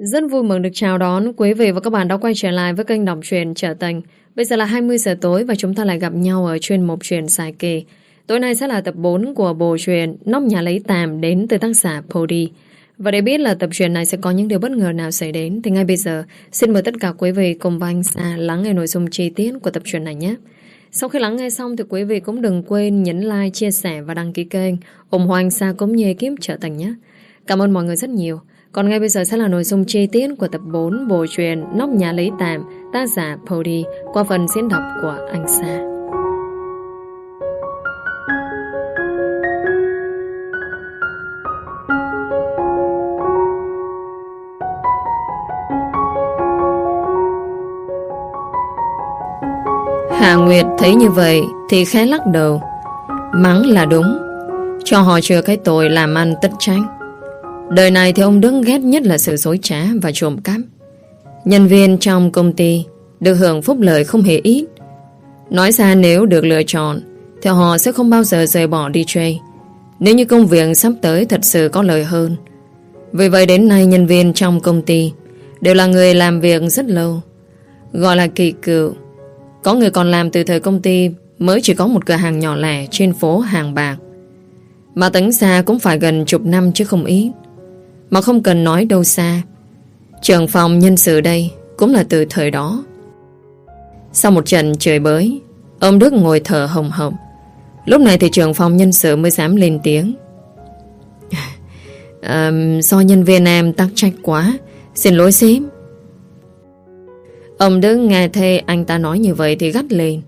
Rất vui mừng được chào đón quý vị và các bạn đã quay trở lại với kênh đọc truyện Trở Tình. Bây giờ là 20 giờ tối và chúng ta lại gặp nhau ở chuyên mục truyện dài kỳ. Tối nay sẽ là tập 4 của bộ truyện Nóc Nhà Lấy Tàm đến từ tác giả Pody. Và để biết là tập truyện này sẽ có những điều bất ngờ nào xảy đến thì ngay bây giờ xin mời tất cả quý vị cùng với anh Sa lắng nghe nội dung chi tiết của tập truyện này nhé. Sau khi lắng nghe xong thì quý vị cũng đừng quên nhấn like, chia sẻ và đăng ký kênh ủng hộ anh Sa cũng như ekip Trở Tình nhé. Cảm ơn mọi người rất nhiều. Còn ngay bây giờ sẽ là nội dung chi tiết của tập 4 bộ truyện Nóc Nhà Lấy Tàm, tác giả Pody qua phần diễn đọc của anh Sa. Hà Nguyệt thấy như vậy thì khẽ lắc đầu. Mắng là đúng, cho họ chừa cái tội làm ăn tất tránh. Đời này thì ông Đức ghét nhất là sự dối trá và trộm cắp. Nhân viên trong công ty được hưởng phúc lợi không hề ít. Nói ra nếu được lựa chọn thì họ sẽ không bao giờ rời bỏ DJ nếu như công việc sắp tới thật sự có lợi hơn. Vì vậy đến nay nhân viên trong công ty đều là người làm việc rất lâu, gọi là kỳ cựu. Có người còn làm từ thời công ty mới chỉ có một cửa hàng nhỏ lẻ trên phố Hàng Bạc, mà tính ra cũng phải gần chục năm chứ không ít. Mà không cần nói đâu xa, trưởng phòng nhân sự đây cũng là từ thời đó. Sau một trận trời bới, ông Đức ngồi thở hồng hộc. Lúc này thì trưởng phòng nhân sự mới dám lên tiếng. Do nhân viên em tắc trách quá, xin lỗi sếp. Ông Đức nghe thấy anh ta nói như vậy thì gắt lên.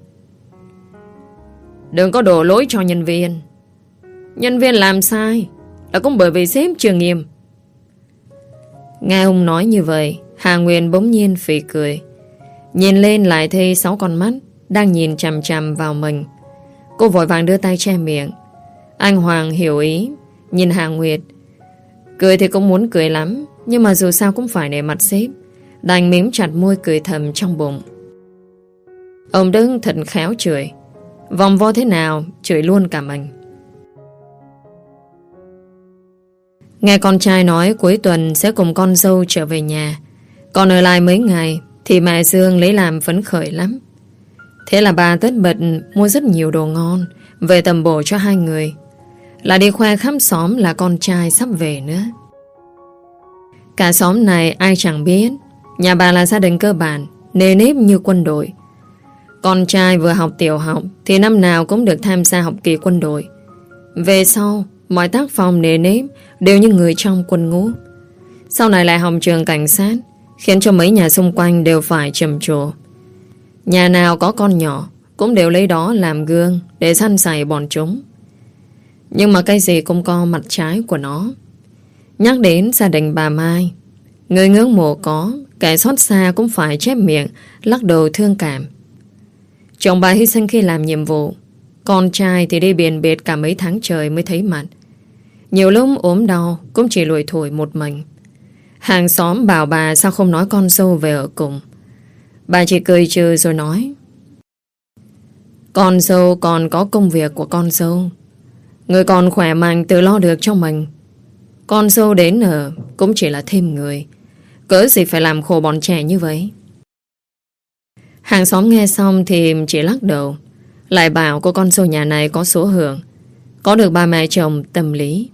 Đừng có đổ lỗi cho nhân viên. Nhân viên làm sai là cũng bởi vì sếp chưa nghiêm. Nghe ông nói như vậy, Hà Nguyên bỗng nhiên phì cười. Nhìn lên lại thấy 6 con mắt đang nhìn chằm chằm vào mình. Cô vội vàng đưa tay che miệng. Anh Hoàng hiểu ý, nhìn Hà Nguyệt. Cười thì cũng muốn cười lắm, nhưng mà dù sao cũng phải để mặt sếp, đành mím chặt môi cười thầm trong bụng. Ông Đức thật khéo chửi. Vòng vo thế nào chửi luôn cả mình. Nghe con trai nói cuối tuần sẽ cùng con dâu trở về nhà, còn ở lại mấy ngày thì mẹ Dương lấy làm phấn khởi lắm. Thế là bà tất bật mua rất nhiều đồ ngon về tầm bổ cho hai người, là đi khoe khắp xóm là con trai sắp về nữa. Cả xóm này ai chẳng biết nhà bà là gia đình cơ bản, nề nếp như quân đội. Con trai vừa học tiểu học thì năm nào cũng được tham gia học kỳ quân đội. Về sau mọi tác phong nề nếp đều như người trong quân ngũ. Sau này lại học trường cảnh sát, khiến cho mấy nhà xung quanh đều phải trầm trồ. Nhà nào có con nhỏ cũng đều lấy đó làm gương để săn sày bọn chúng. Nhưng mà cái gì cũng có mặt trái của nó. Nhắc đến gia đình bà Mai, người ngưỡng mộ có, kẻ xót xa cũng phải chép miệng lắc đầu thương cảm. Chồng bà hy sinh khi làm nhiệm vụ, con trai thì đi biển biệt cả mấy tháng trời mới thấy mặt. Nhiều lúc ốm đau cũng chỉ lủi thủi một mình. Hàng xóm bảo bà sao không nói con dâu về ở cùng. Bà chỉ cười trừ rồi nói, con dâu còn có công việc của con dâu, người còn khỏe mạnh tự lo được cho mình. Con dâu đến ở cũng chỉ là thêm người, cớ gì phải làm khổ bọn trẻ như vậy. Hàng xóm nghe xong thì chỉ lắc đầu, lại bảo cô con dâu nhà này có số hưởng, có được ba mẹ chồng tâm lý.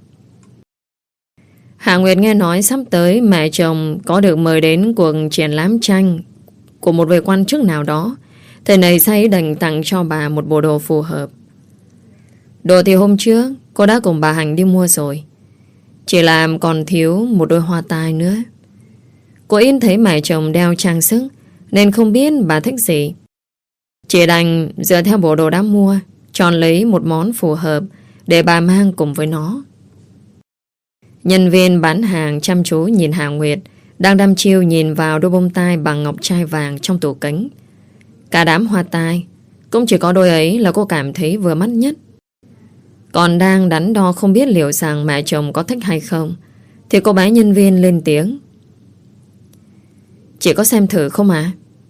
Hà Nguyệt nghe nói sắp tới mẹ chồng có được mời đến cuộc triển lãm tranh của một vị quan chức nào đó. Thế này say đành tặng cho bà một bộ đồ phù hợp. Đồ thì hôm trước cô đã cùng bà Hành đi mua rồi, chỉ là còn thiếu một đôi hoa tai nữa. Cô Yên thấy mẹ chồng đeo trang sức nên không biết bà thích gì, chỉ đành dựa theo bộ đồ đã mua, chọn lấy một món phù hợp để bà mang cùng với nó. Nhân viên bán hàng chăm chú nhìn Hà Nguyệt đang đăm chiêu nhìn vào đôi bông tai bằng ngọc trai vàng trong tủ kính. Cả đám hoa tai cũng chỉ có đôi ấy là cô cảm thấy vừa mắt nhất. Còn đang đắn đo không biết liệu rằng mẹ chồng có thích hay không thì cô bé nhân viên lên tiếng. Chị có xem thử không ạ?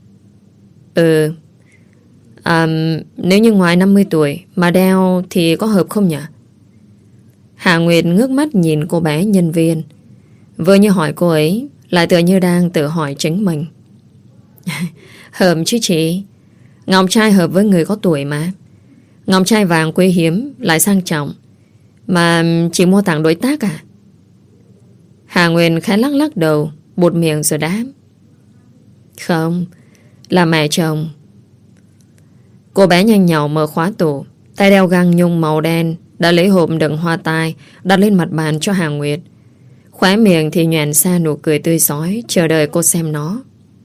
Nếu như ngoài 50 tuổi mà đeo thì có hợp không nhỉ? Hà Nguyệt ngước mắt nhìn cô bé nhân viên, vừa như hỏi cô ấy lại tựa như đang tự hỏi chính mình. Hợp chứ chị. Ngọc trai hợp với người có tuổi mà. Ngọc trai vàng quý hiếm, lại sang trọng, mà chỉ mua tặng đối tác à? Hà Nguyên khẽ lắc lắc đầu, buột miệng rồi đáp. Không, là mẹ chồng. Cô bé nhanh nhỏ mở khóa tủ, tay đeo găng nhung màu đen, đã lấy hộp đựng hoa tai đặt lên mặt bàn cho Hà Nguyệt. Khóe miệng thì nhoẻn ra nụ cười tươi rói, chờ đợi cô xem nó.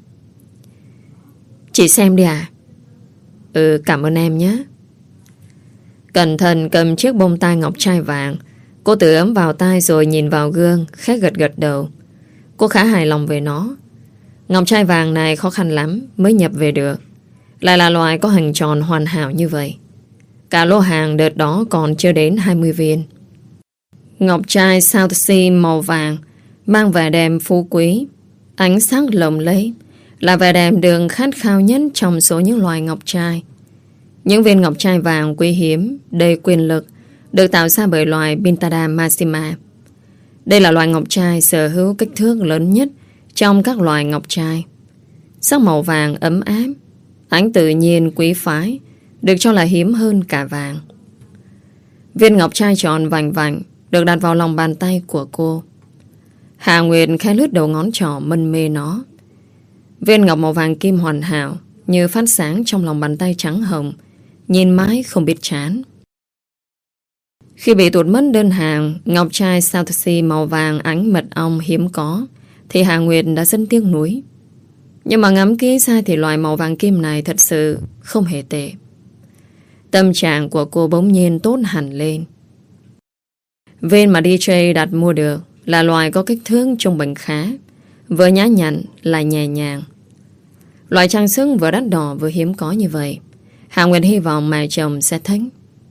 Chị xem đi à? Ừ, cảm ơn em nhé. Cẩn thận cầm chiếc bông tai ngọc trai vàng. Cô tự ấm vào tai rồi nhìn vào gương, khẽ gật gật đầu. Cô khá hài lòng về nó. Ngọc trai vàng này khó khăn lắm mới nhập về được, lại là loại có hình tròn hoàn hảo như vậy. Cả lô hàng đợt đó còn chưa đến 20 viên. Ngọc trai South Sea màu vàng, mang vẻ đẹp phú quý, ánh sắc lộng lẫy, là vẻ đẹp được khát khao nhất trong số những loài ngọc trai. Những viên ngọc trai vàng quý hiếm, đầy quyền lực, được tạo ra bởi loài Pintada Maxima. Đây là loài ngọc trai sở hữu kích thước lớn nhất trong các loài ngọc trai. Sắc màu vàng ấm áp, ánh tự nhiên quý phái, được cho là hiếm hơn cả vàng. Viên ngọc trai tròn vành vành được đặt vào lòng bàn tay của cô. Hà Nguyệt khẽ lướt đầu ngón trỏ mân mê nó. Viên ngọc màu vàng kim hoàn hảo, như phát sáng trong lòng bàn tay trắng hồng, nhìn mãi không biết chán. Khi bị tụt mất đơn hàng ngọc trai South Sea màu vàng ánh mật ong hiếm có, thì Hà Nguyệt đã rất tiếc nuối. Nhưng mà ngắm kỹ ra thì loài màu vàng kim này thật sự không hề tệ. Tâm trạng của cô bỗng nhiên tốt hẳn lên. Viên mà DJ đặt mua được là loài có kích thước trung bình khá, vừa nhã nhặn lại nhẹ nhàng. Loại trang sức vừa đắt đỏ vừa hiếm có như vậy, Hà Nguyệt hy vọng mẹ chồng sẽ thích.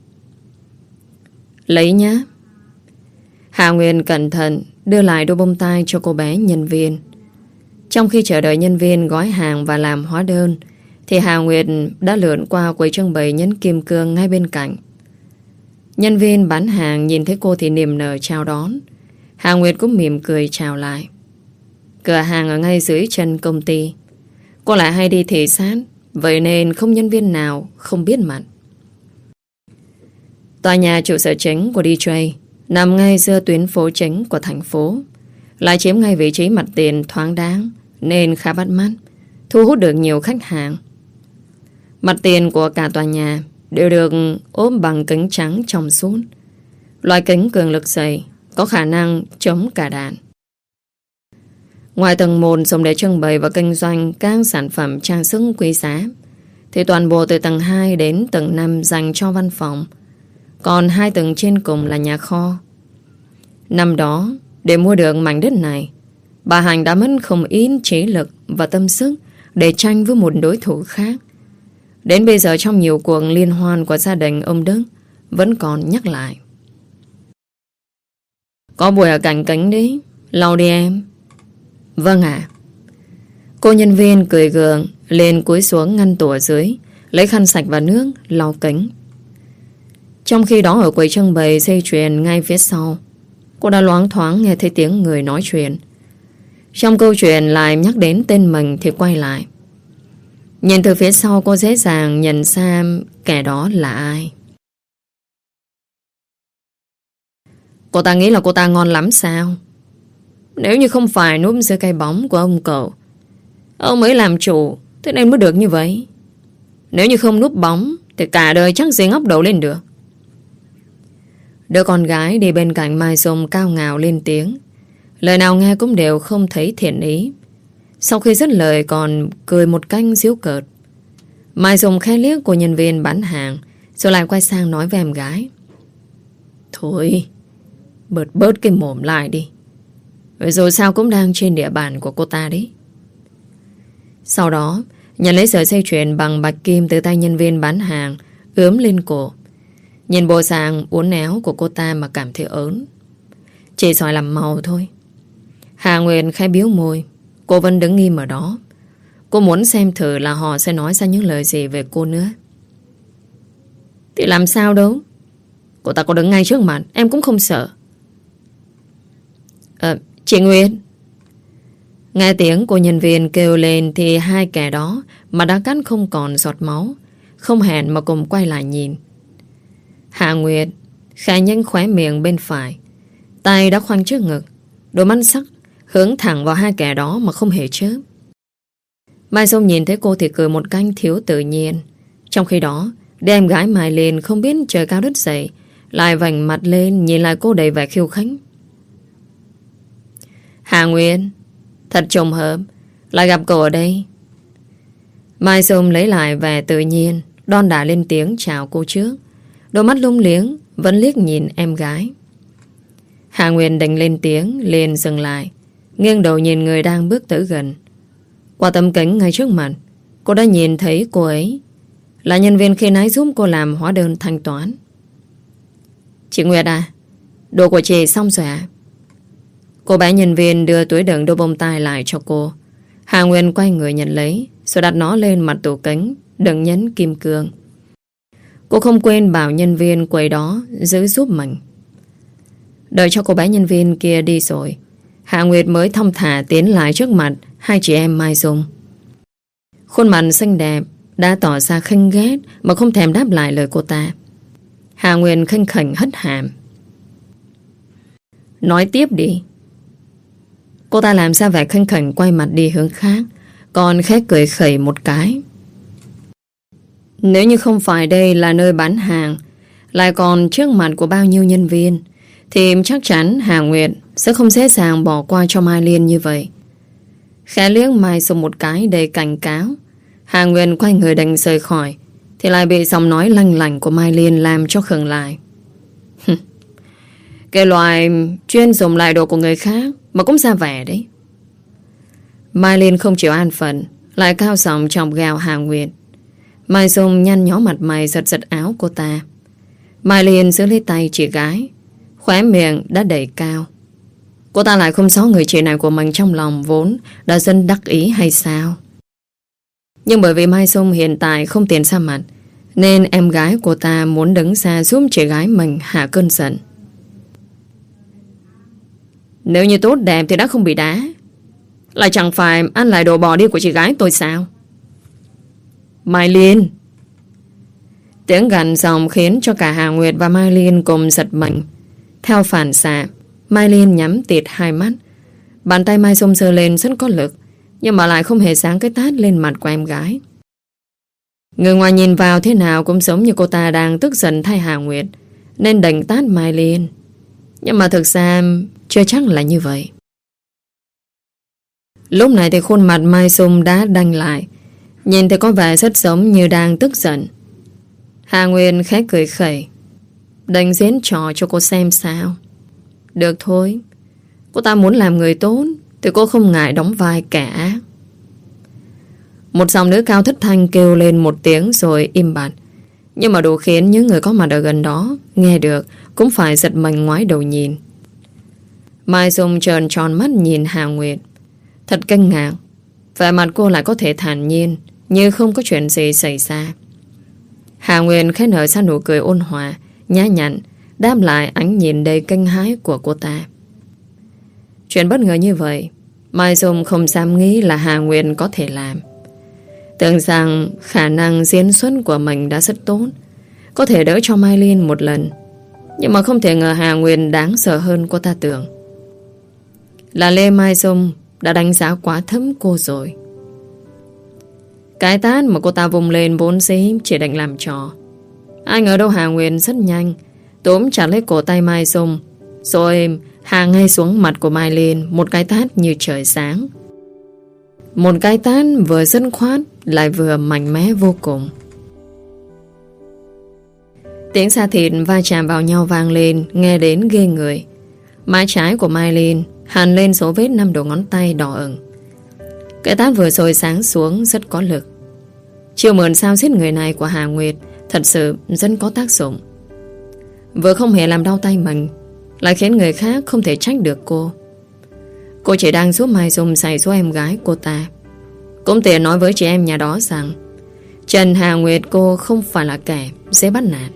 Lấy nhá. Hà Nguyệt cẩn thận đưa lại đôi bông tai cho cô bé nhân viên. Trong khi chờ đợi nhân viên gói hàng và làm hóa đơn, thì Hà Nguyệt đã lượn qua quầy trưng bày nhẫn kim cương ngay bên cạnh. Nhân viên bán hàng nhìn thấy cô thì niềm nở chào đón. Hà Nguyệt cũng mỉm cười chào lại. Cửa hàng ở ngay dưới chân công ty. Cô lại hay đi thị sát, vậy nên không nhân viên nào không biết mặt. Tòa nhà trụ sở chính của DJ nằm ngay giữa tuyến phố chính của thành phố, lại chiếm ngay vị trí mặt tiền thoáng đáng nên khá bắt mắt, thu hút được nhiều khách hàng. Mặt tiền của cả tòa nhà đều được ốp bằng kính trắng trong suốt. Loại kính cường lực dày, có khả năng chống cả đạn. Ngoài tầng 1 dùng để trưng bày và kinh doanh các sản phẩm trang sức quý giá, thì toàn bộ từ tầng 2 đến tầng 5 dành cho văn phòng. Còn 2 tầng trên cùng là nhà kho. Năm đó, để mua được mảnh đất này, bà Hành đã mất không ít trí lực và tâm sức để tranh với một đối thủ khác. Đến bây giờ trong nhiều cuộc liên hoan của gia đình ông Đức vẫn còn nhắc lại. Có buổi ở cạnh kính đấy, lau đi em. Vâng ạ. Cô nhân viên cười gượng lên cúi xuống ngăn tủ ở dưới, lấy khăn sạch và nước lau kính. Trong khi đó ở quầy trưng bày dây chuyền ngay phía sau, cô đã loáng thoáng nghe thấy tiếng người nói chuyện. Trong câu chuyện lại nhắc đến tên mình thì quay lại. Nhìn từ phía sau cô dễ dàng nhận ra kẻ đó là ai. Cô ta nghĩ là cô ta ngon lắm sao? Nếu như không phải núp dưới cái bóng của ông cậu, ông ấy làm chủ, thế nên mới được như vậy. Nếu như không núp bóng thì cả đời chắc gì ngóc đầu lên được. Đứa con gái đi bên cạnh Mai Dung cao ngạo lên tiếng. Lời nào nghe cũng đều không thấy thiện ý. Sau khi dứt lời còn cười một cách giễu cợt. Mai Dung khẽ liếc của nhân viên bán hàng, rồi lại quay sang nói với em gái. Thôi, bớt cái mồm lại đi. Rồi sao cũng đang trên địa bàn của cô ta đấy. Sau đó, nhận lấy sợi dây chuyền bằng bạch kim từ tay nhân viên bán hàng, ướm lên cổ. Nhìn bộ dạng uốn éo của cô ta mà cảm thấy ớn. Chỉ giỏi làm màu thôi. Hà Nguyệt khẽ biếu môi. Cô vẫn đứng im ở đó. Cô muốn xem thử là họ sẽ nói ra những lời gì về cô nữa. Thì làm sao đâu. Cô ta có đứng ngay trước mặt, em cũng không sợ. Chị Nguyệt. Nghe tiếng của nhân viên kêu lên thì hai kẻ đó mà đã cắn không còn giọt máu, không hẹn mà cùng quay lại nhìn. Hạ Nguyệt khẽ nhanh khóe miệng bên phải, tay đã khoanh trước ngực, đôi mắt sắc hướng thẳng vào hai kẻ đó mà không hề chớp. Mai Dung nhìn thấy cô thì cười một cách thiếu tự nhiên. Trong khi đó, đứa em gái Mai Liên không biết trời cao đất dày, lại vành mặt lên nhìn lại cô đầy vẻ khiêu khích. Hạ Nguyệt, thật trùng hợp lại gặp cô ở đây. Mai Dung lấy lại vẻ tự nhiên, đon đả lên tiếng chào cô trước. Đôi mắt lung liếng vẫn liếc nhìn em gái. Hạ Nguyệt định lên tiếng, liền dừng lại, nghiêng đầu nhìn người đang bước tới gần. Qua tấm kính ngay trước mặt, cô đã nhìn thấy cô ấy là nhân viên khi nãy giúp cô làm hóa đơn thanh toán. Chị Nguyệt à, đồ của chị xong rồi ạ. Cô bé nhân viên đưa túi đựng đôi bông tai lại cho cô. Hà Nguyên quay người nhận lấy, rồi đặt nó lên mặt tủ kính đựng nhấn kim cương. Cô không quên bảo nhân viên quầy đó giữ giúp mình. Đợi cho cô bé nhân viên kia đi rồi, Hạ Nguyệt mới thong thả tiến lại trước mặt hai chị em Mai Dung. Khuôn mặt xinh đẹp đã tỏ ra khinh ghét mà không thèm đáp lại lời cô ta. Hạ Nguyệt khinh khỉnh hất hàm. Nói tiếp đi. Cô ta làm ra vẻ khinh khỉnh quay mặt đi hướng khác, còn khẽ cười khẩy một cái. Nếu như không phải đây là nơi bán hàng, lại còn trước mặt của bao nhiêu nhân viên, thì chắc chắn Hà Nguyệt sẽ không dễ dàng bỏ qua cho Mai Liên như vậy. Khẽ liếc Mai Dung một cái đầy cảnh cáo, Hà Nguyệt quay người định rời khỏi, thì lại bị giọng nói lanh lảnh của Mai Liên làm cho khựng lại. Cái loại chuyên dùng lại đồ của người khác mà cũng ra vẻ đấy. Mai Liên không chịu an phận, lại cao giọng chọc ghẹo Hà Nguyệt. Mai Dung nhăn nhó mặt mày giật giật áo cô ta. Mai Liên giữ lấy tay chị gái, khóe miệng đã đẩy cao. Cô ta lại không rõ người chị này của mình trong lòng vốn đã dân đắc ý hay sao. Nhưng bởi vì Mai Dung hiện tại không tiền ra mặt, nên em gái cô ta muốn đứng ra giúp chị gái mình hạ cơn giận. Nếu như tốt đẹp thì đã không bị đá, lại chẳng phải ăn lại đồ bò đi của chị gái tôi sao? Mai Liên. Tiếng gằn giọng khiến cho cả Hà Nguyệt và Mai Liên cùng giật mình. Theo phản xạ, Mai Liên nhắm tịt hai mắt. Bàn tay Mai Dung giơ lên rất có lực, nhưng mà lại không hề sáng cái tát lên mặt của em gái. Người ngoài nhìn vào thế nào cũng giống như cô ta đang tức giận thay Hà Nguyệt, nên đành tát Mai Liên. Nhưng mà thực ra chưa chắc là như vậy. Lúc này thì khuôn mặt Mai Dung đã đanh lại, nhìn thì có vẻ rất giống như đang tức giận. Hà Nguyên khẽ cười khẩy, đành diễn trò cho cô xem sao. Được thôi, cô ta muốn làm người tốt thì cô không ngại đóng vai kẻ ác. Một dòng nữ cao thất thanh kêu lên một tiếng rồi im bặt, nhưng mà đủ khiến những người có mặt ở gần đó nghe được cũng phải giật mình ngoái đầu nhìn. Mai Dung trợn tròn mắt nhìn Hà Nguyệt, thật kinh ngạc. Vẻ mặt cô lại có thể thản nhiên như không có chuyện gì xảy ra. Hà Nguyệt khẽ nở ra nụ cười ôn hòa, nhã nhặn, đáp lại ánh nhìn đầy kinh hãi của cô ta. Chuyện bất ngờ như vậy, Mai Dung không dám nghĩ là Hà Nguyệt có thể làm. Tưởng rằng khả năng diễn xuất của mình đã rất tốt, có thể đỡ cho Mai Liên một lần. Nhưng mà không thể ngờ Hà Nguyệt đáng sợ hơn cô ta tưởng. Là Lê Mai Dung đã đánh giá quá thấp cô rồi. Cái tát mà cô ta vùng lên vốn dĩ chỉ định làm trò. Ai ngờ đâu Hà Nguyệt rất nhanh túm chặt lấy cổ tay Mai Dung, rồi hạ ngay xuống mặt của Mai Liên một cái tát như trời sáng. Một cái tát vừa dứt khoát lại vừa mạnh mẽ vô cùng. Tiếng da thịt va chạm vào nhau vang lên, nghe đến ghê người. Má trái của Mai Liên hằn lên số vết 5 đầu ngón tay đỏ ửng. Cái tát vừa rồi sáng xuống rất có lực. Chiêu mượn sao giết người này của Hà Nguyệt thật sự rất có tác dụng. Vừa không hề làm đau tay mình, lại khiến người khác không thể trách được cô. Cô chỉ đang giúp Mai Dung giày số em gái cô ta. Cũng tiện nói với chị em nhà đó rằng Trần Hà Nguyệt cô không phải là kẻ dễ bắt nạt.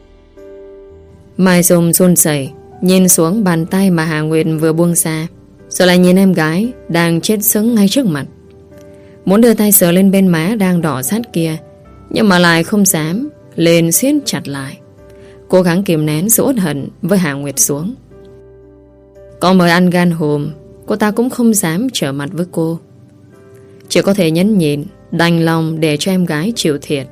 Mai Dung run rẩy nhìn xuống bàn tay mà Hà Nguyệt vừa buông ra, Rồi lại nhìn em gái đang chết sững ngay trước mặt. Muốn đưa tay sờ lên bên má đang đỏ sát kia, nhưng mà lại không dám, lên siết chặt lại. Cố gắng kìm nén sự uất hận với Hà Nguyệt xuống. Có mời ăn gan hùm, cô ta cũng không dám trở mặt với cô. Chỉ có thể nhẫn nhịn, đành lòng để cho em gái chịu thiệt.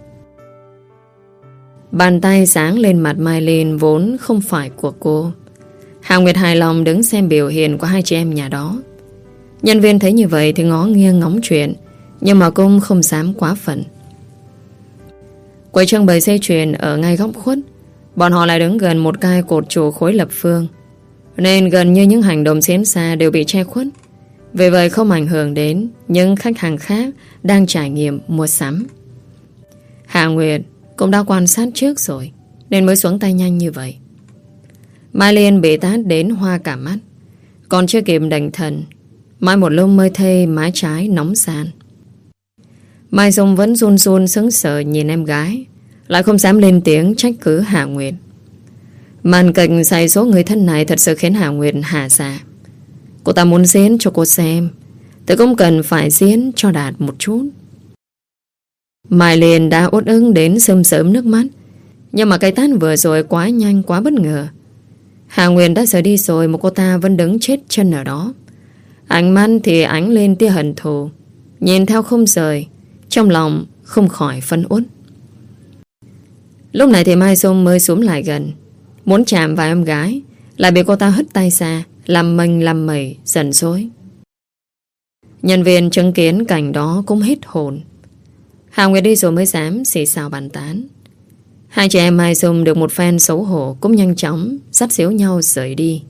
Bàn tay sáng lên mặt Mai Linh vốn không phải của cô. Hà Nguyệt hài lòng đứng xem biểu hiện của hai chị em nhà đó. Nhân viên thấy như vậy thì ngó nghiêng ngóng chuyện, nhưng mà cũng không dám quá phận. Quầy trưng bày dây chuyền ở ngay góc khuất, bọn họ lại đứng gần một cái cột trụ khối lập phương, nên gần như những hành động diễn ra đều bị che khuất. Vì vậy không ảnh hưởng đến những khách hàng khác đang trải nghiệm mua sắm. Hà Nguyệt cũng đã quan sát trước rồi, nên mới xuống tay nhanh như vậy. Mai Liên bị tát đến hoa cả mắt, còn chưa kịp định thần, Mai một lúc mới thấy má trái nóng san. Mai Dung vẫn run run sững sờ nhìn em gái, lại không dám lên tiếng trách cứ Hà Nguyệt. Màn kịch dạy số người thân này thật sự khiến Hà Nguyệt hả dạ. Cô ta muốn diễn cho cô xem, thì cũng cần phải diễn cho đạt một chút. Mai Liên đã uất ức đến sớm sớm nước mắt, nhưng mà cái tát vừa rồi quá nhanh, quá bất ngờ. Hà Nguyệt đã rời đi rồi mà cô ta vẫn đứng chết chân ở đó. Ánh mắt thì ánh lên tia hận thù, nhìn theo không rời, trong lòng không khỏi phấn uất. Lúc này thì Mai Dung mới xuống lại gần, muốn chạm vào em gái, lại bị cô ta hất tay ra, làm mình làm mẩy, giận dỗi. Nhân viên chứng kiến cảnh đó cũng hết hồn. Hà Nguyệt đi rồi mới dám xì xào bàn tán. Hai chị em Mai Dung được một phen xấu hổ cũng nhanh chóng dắt xíu nhau rời đi.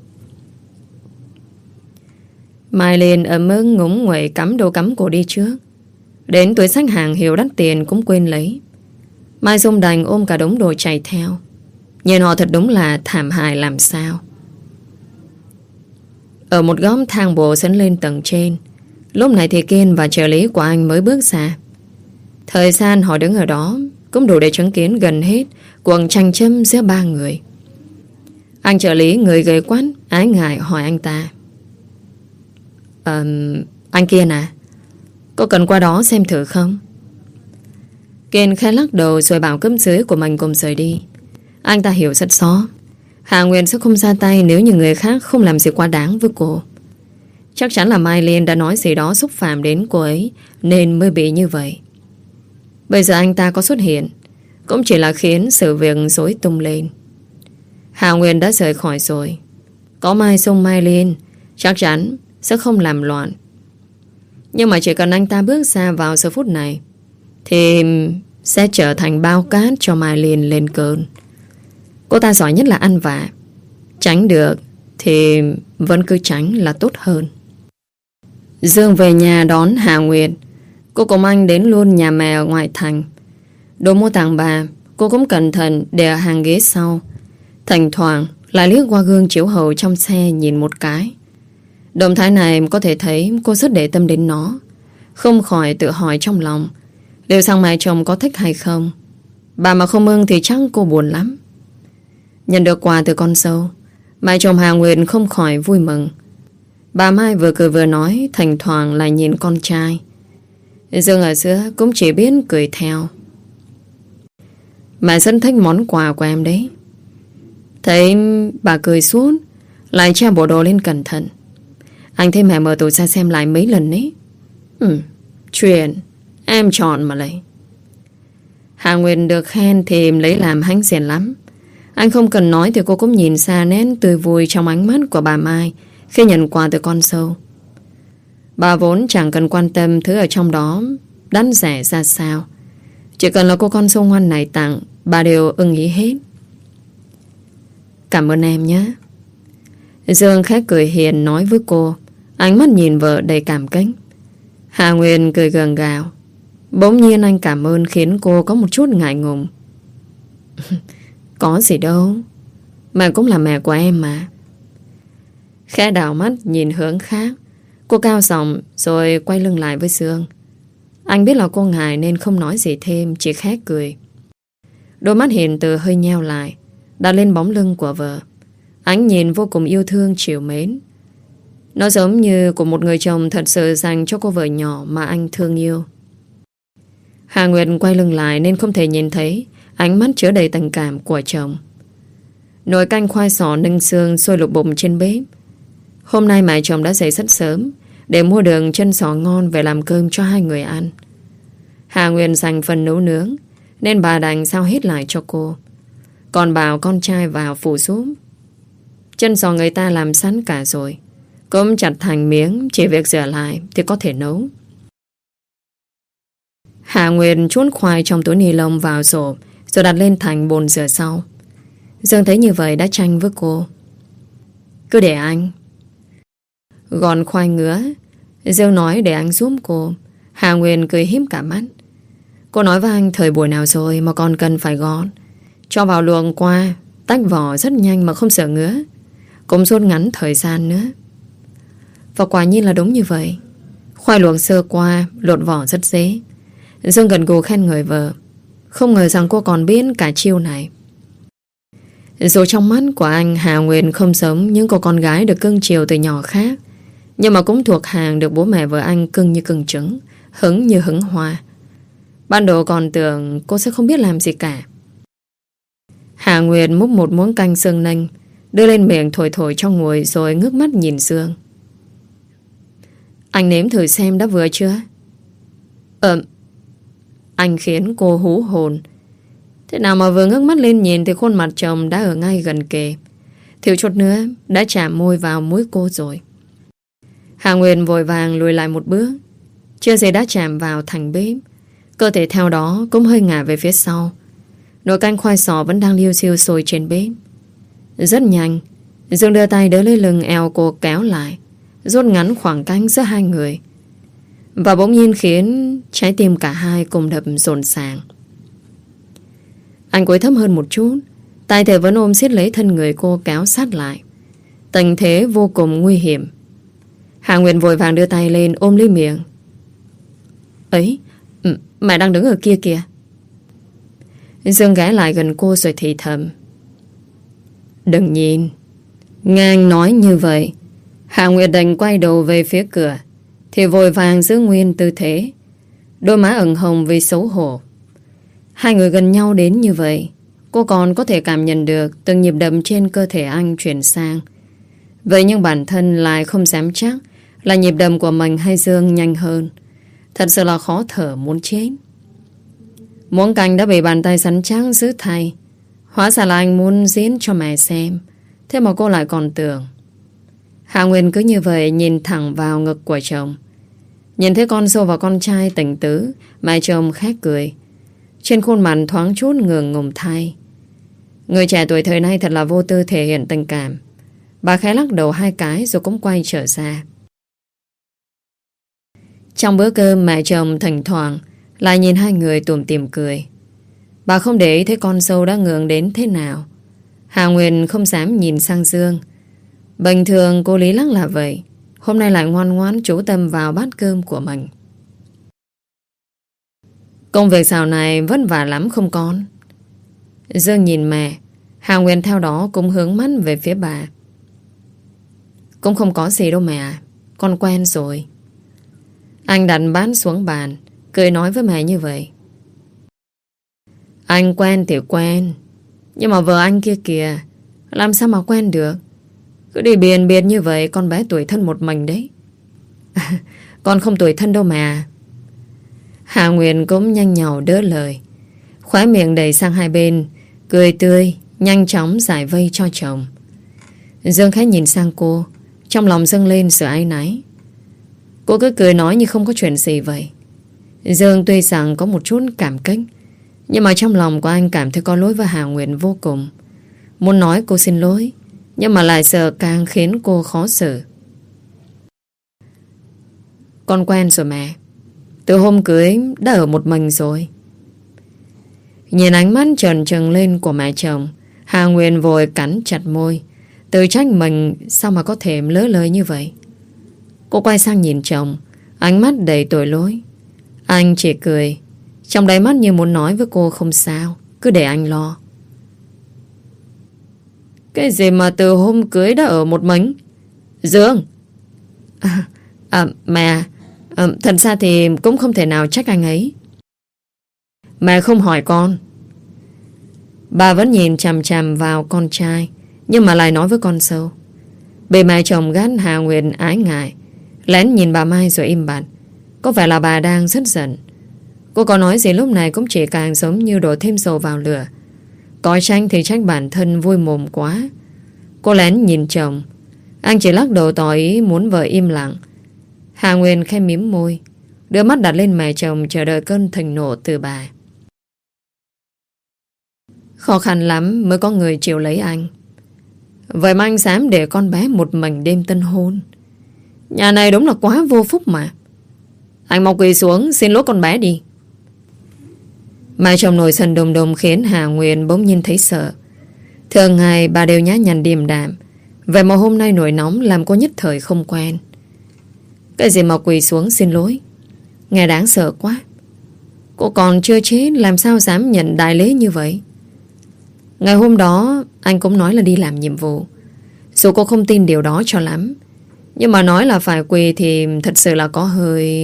Mai Liên ấm ức ngúng nguậy cắm đồ cắm cổ đi trước. Đến túi xách hàng hiệu đắt tiền cũng quên lấy. Mai Dung đành ôm cả đống đồ chạy theo. Nhìn họ thật đúng là thảm hại làm sao. Ở một góc thang bộ dẫn lên tầng trên, lúc này thì Kiên và trợ lý của anh mới bước ra. Thời gian họ đứng ở đó cũng đủ để chứng kiến gần hết cuộc tranh châm giữa ba người. Anh trợ lý người gầy quắt ái ngại hỏi anh ta: Anh Kiên à, có cần qua đó xem thử không? Kiên khẽ lắc đầu rồi bảo cấp dưới của mình cùng rời đi. Anh ta hiểu rất rõ Hà Nguyên sẽ không ra tay nếu như người khác không làm gì quá đáng với cô. Chắc chắn là Mai Liên đã nói gì đó xúc phạm đến cô ấy nên mới bị như vậy. Bây giờ anh ta có xuất hiện cũng chỉ là khiến sự việc rối tung lên. Hà Nguyên đã rời khỏi rồi, có Mai Dung Mai Liên chắc chắn sẽ không làm loạn. Nhưng mà chỉ cần anh ta bước ra vào giờ phút này thì sẽ trở thành bao cát cho Mai Liên lên cơn. Cô ta giỏi nhất là ăn vạ. Tránh được thì vẫn cứ tránh là tốt hơn. Dương về nhà đón Hà Nguyệt. Cô cùng anh đến luôn nhà mẹ ở ngoại thành. Đồ mua tặng bà cô cũng cẩn thận để ở hàng ghế sau. Thỉnh thoảng lại liếc qua gương chiếu hậu trong xe nhìn một cái. Động thái này có thể thấy cô rất để tâm đến nó. Không khỏi tự hỏi trong lòng liệu rằng mẹ chồng có thích hay không. Bà mà không ưng thì chắc cô buồn lắm. Nhận được quà từ con dâu, mẹ chồng Hà Nguyệt không khỏi vui mừng. Bà Mai vừa cười vừa nói, thỉnh thoảng lại nhìn con trai. Dương ở giữa cũng chỉ biết cười theo. Mẹ rất thích món quà của em đấy. Thấy bà cười suốt, lại treo bộ đồ lên cẩn thận. Anh thấy mẹ mở tủ ra xem lại mấy lần ấy. Chuyện em chọn mà lấy. Hà Nguyệt được khen thì lấy làm hãnh diện lắm. Anh không cần nói thì cô cũng nhìn xa nét tươi vui trong ánh mắt của bà Mai khi nhận quà từ con dâu. Bà vốn chẳng cần quan tâm thứ ở trong đó đắt rẻ ra sao. Chỉ cần là cô con dâu ngoan này tặng, bà đều ưng ý hết. Cảm ơn em nhé. Dương khẽ cười hiền nói với cô, ánh mắt nhìn vợ đầy cảm kích. Hà Nguyên cười gượng gạo. Bỗng nhiên anh cảm ơn khiến cô có một chút ngại ngùng. Có gì đâu, mẹ cũng là mẹ của em mà. Khẽ đảo mắt nhìn hướng khác, cô cao giọng rồi quay lưng lại với Dương. Anh biết là cô ngại nên không nói gì thêm, chỉ khẽ cười. Đôi mắt hiền từ hơi nheo lại, đặt lên bóng lưng của vợ. Ánh nhìn vô cùng yêu thương chiều mến. Nó giống như của một người chồng thật sự dành cho cô vợ nhỏ mà anh thương yêu. Hà Nguyệt quay lưng lại nên không thể nhìn thấy ánh mắt chứa đầy tình cảm của chồng. Nồi canh khoai sọ ninh xương sôi lục bụng trên bếp. Hôm nay mẹ chồng đã dậy rất sớm để mua đường chân sò ngon về làm cơm cho hai người ăn. Hà Nguyệt dành phần nấu nướng nên bà đành sao hết lại cho cô, còn bảo con trai vào phụ giúp. Chân sò người ta làm sẵn cả rồi, cũng chặt thành miếng, chỉ việc rửa lại thì có thể nấu. Hà Nguyệt chuốt khoai trong túi ni lông vào rổ rồi đặt lên thành bồn rửa sau. Dương thấy như vậy đã tranh với cô. Cứ để anh. Gòn khoai ngứa, Dương nói để anh giúp cô. Hà Nguyệt cười híp cả mắt. Cô nói với anh thời buổi nào rồi mà còn cần phải gòn. Cho vào luộc qua, tách vỏ rất nhanh mà không sợ ngứa, cũng rút ngắn thời gian nữa. Và quả nhiên là đúng như vậy. Khoai luộc sơ qua, lột vỏ rất dễ. Dương gần gù khen người vợ. Không ngờ rằng cô còn biết cả chiêu này. Dù trong mắt của anh, Hà Nguyệt không giống những cô con gái được cưng chiều từ nhỏ khác, nhưng mà cũng thuộc hàng được bố mẹ vợ anh cưng như cưng trứng, hứng như hứng hoa. Ban đầu còn tưởng cô sẽ không biết làm gì cả. Hà Nguyệt múc một muỗng canh xương nênh, đưa lên miệng thổi thổi trong nguội rồi ngước mắt nhìn Dương. Anh nếm thử xem đã vừa chưa? Anh khiến cô hú hồn. Thế nào mà vừa ngước mắt lên nhìn thì khuôn mặt chồng đã ở ngay gần kề, thiếu chút nữa đã chạm môi vào mũi cô rồi. Hà Nguyệt vội vàng lùi lại một bước. Chưa gì đã chạm vào thành bếp, cơ thể theo đó cũng hơi ngả về phía sau. Nồi canh khoai sọ vẫn đang liu xiu sôi trên bếp. Rất nhanh, Dương đưa tay đỡ lấy lưng eo cô kéo lại, rút ngắn khoảng cách giữa hai người, và bỗng nhiên khiến trái tim cả hai cùng đập rộn ràng. Anh cúi thấp hơn một chút, tay thì vẫn ôm siết lấy thân người cô kéo sát lại. Tình thế vô cùng nguy hiểm. Hà Nguyệt vội vàng đưa tay lên ôm lấy miệng. Ấy, mẹ đang đứng ở kia kìa. Dương ghé lại gần cô rồi thì thầm. Đừng nhìn. Nghe anh nói như vậy, Hà Nguyệt đành quay đầu về phía cửa thì vội vàng giữ nguyên tư thế, đôi má ửng hồng vì xấu hổ. Hai người gần nhau đến như vậy, cô còn có thể cảm nhận được từng nhịp đập trên cơ thể anh chuyển sang. Vậy nhưng bản thân lại không dám chắc là nhịp đập của mình hay Dương nhanh hơn. Thật sự là khó thở muốn chết. Muỗng canh đã bị bàn tay sắn chắc giữ thay. Hóa ra là anh muốn diễn cho mẹ xem, thế mà cô lại còn tưởng. Hà Nguyên cứ như vậy nhìn thẳng vào ngực của chồng. Nhìn thấy con dâu và con trai tỉnh tứ, mẹ chồng khét cười. Trên khuôn mặt thoáng chút ngượng ngùng thay. Người trẻ tuổi thời nay thật là vô tư thể hiện tình cảm. Bà khẽ lắc đầu hai cái rồi cũng quay trở ra. Trong bữa cơm, mẹ chồng thỉnh thoảng lại nhìn hai người tủm tỉm cười. Bà không để ý thấy con dâu đã ngượng đến thế nào. Hà Nguyên không dám nhìn sang Dương. Bình thường cô Lý Lắc là vậy, hôm nay lại ngoan ngoãn chú tâm vào bát cơm của mình. Công việc dạo này vất vả lắm không con? Dương nhìn mẹ, Hà Nguyên theo đó cũng hướng mắt về phía bà. Cũng không có gì đâu mẹ, con quen rồi. Anh đặt bát xuống bàn, cười nói với mẹ như vậy. Anh quen thì quen, nhưng mà vợ anh kia kìa, làm sao mà quen được? Cứ đi biền biệt như vậy, con bé tuổi thân một mình đấy. Con không tuổi thân đâu mà. Hà Nguyên cũng nhanh nhảu đỡ lời, khóe miệng đầy sang hai bên, cười tươi, nhanh chóng giải vây cho chồng. Dương khẽ nhìn sang cô, trong lòng dâng lên sự áy náy. Cô cứ cười nói như không có chuyện gì vậy. Dương tuy rằng có một chút cảm kích, nhưng mà trong lòng của anh cảm thấy có lỗi với Hà Nguyệt vô cùng. Muốn nói cô xin lỗi, nhưng mà lại sợ càng khiến cô khó xử. Con quen rồi mẹ. Từ hôm cưới đã ở một mình rồi. Nhìn ánh mắt trần trừng lên của mẹ chồng, Hà Nguyệt vội cắn chặt môi, tự trách mình sao mà có thể lỡ lời như vậy. Cô quay sang nhìn chồng, ánh mắt đầy tội lỗi. Anh chỉ cười, trong đáy mắt như muốn nói với cô không sao, cứ để anh lo. Cái gì mà từ hôm cưới đã ở một mình? Dương, Mẹ, thật ra thì cũng không thể nào trách anh ấy. Mẹ không hỏi con. Bà vẫn nhìn chằm chằm vào con trai, nhưng mà lại nói với con dâu. Bề mẹ chồng gắt Hà Nguyệt ái ngại, lén nhìn bà Mai rồi im bặt. Có vẻ là bà đang rất giận. Cô có nói gì lúc này cũng chỉ càng giống như đổ thêm dầu vào lửa. Có trách thì trách bản thân vui mồm quá. Cô lén nhìn chồng. Anh chỉ lắc đầu tỏ ý muốn vợ im lặng. Hà Nguyên khẽ mím môi, đưa mắt đặt lên mẹ chồng, chờ đợi cơn thịnh nộ từ bà. Khó khăn lắm mới có người chịu lấy anh. Vậy mà anh dám để con bé một mình đêm tân hôn. Nhà này đúng là quá vô phúc mà. Anh mau quỳ xuống xin lỗi con bé đi. Mẹ chồng nổi sần đùng đùng khiến Hà Nguyên bỗng nhiên thấy sợ. Thường ngày bà đều nhã nhặn điềm đạm, vậy mà hôm nay nổi nóng làm cô nhất thời không quen. Cái gì mà quỳ xuống xin lỗi, nghe đáng sợ quá. Cô còn chưa chết, làm sao dám nhận đại lễ như vậy? Ngày hôm đó anh cũng nói là đi làm nhiệm vụ. Dù cô không tin điều đó cho lắm, nhưng mà nói là phải quỳ thì thật sự là có hơi...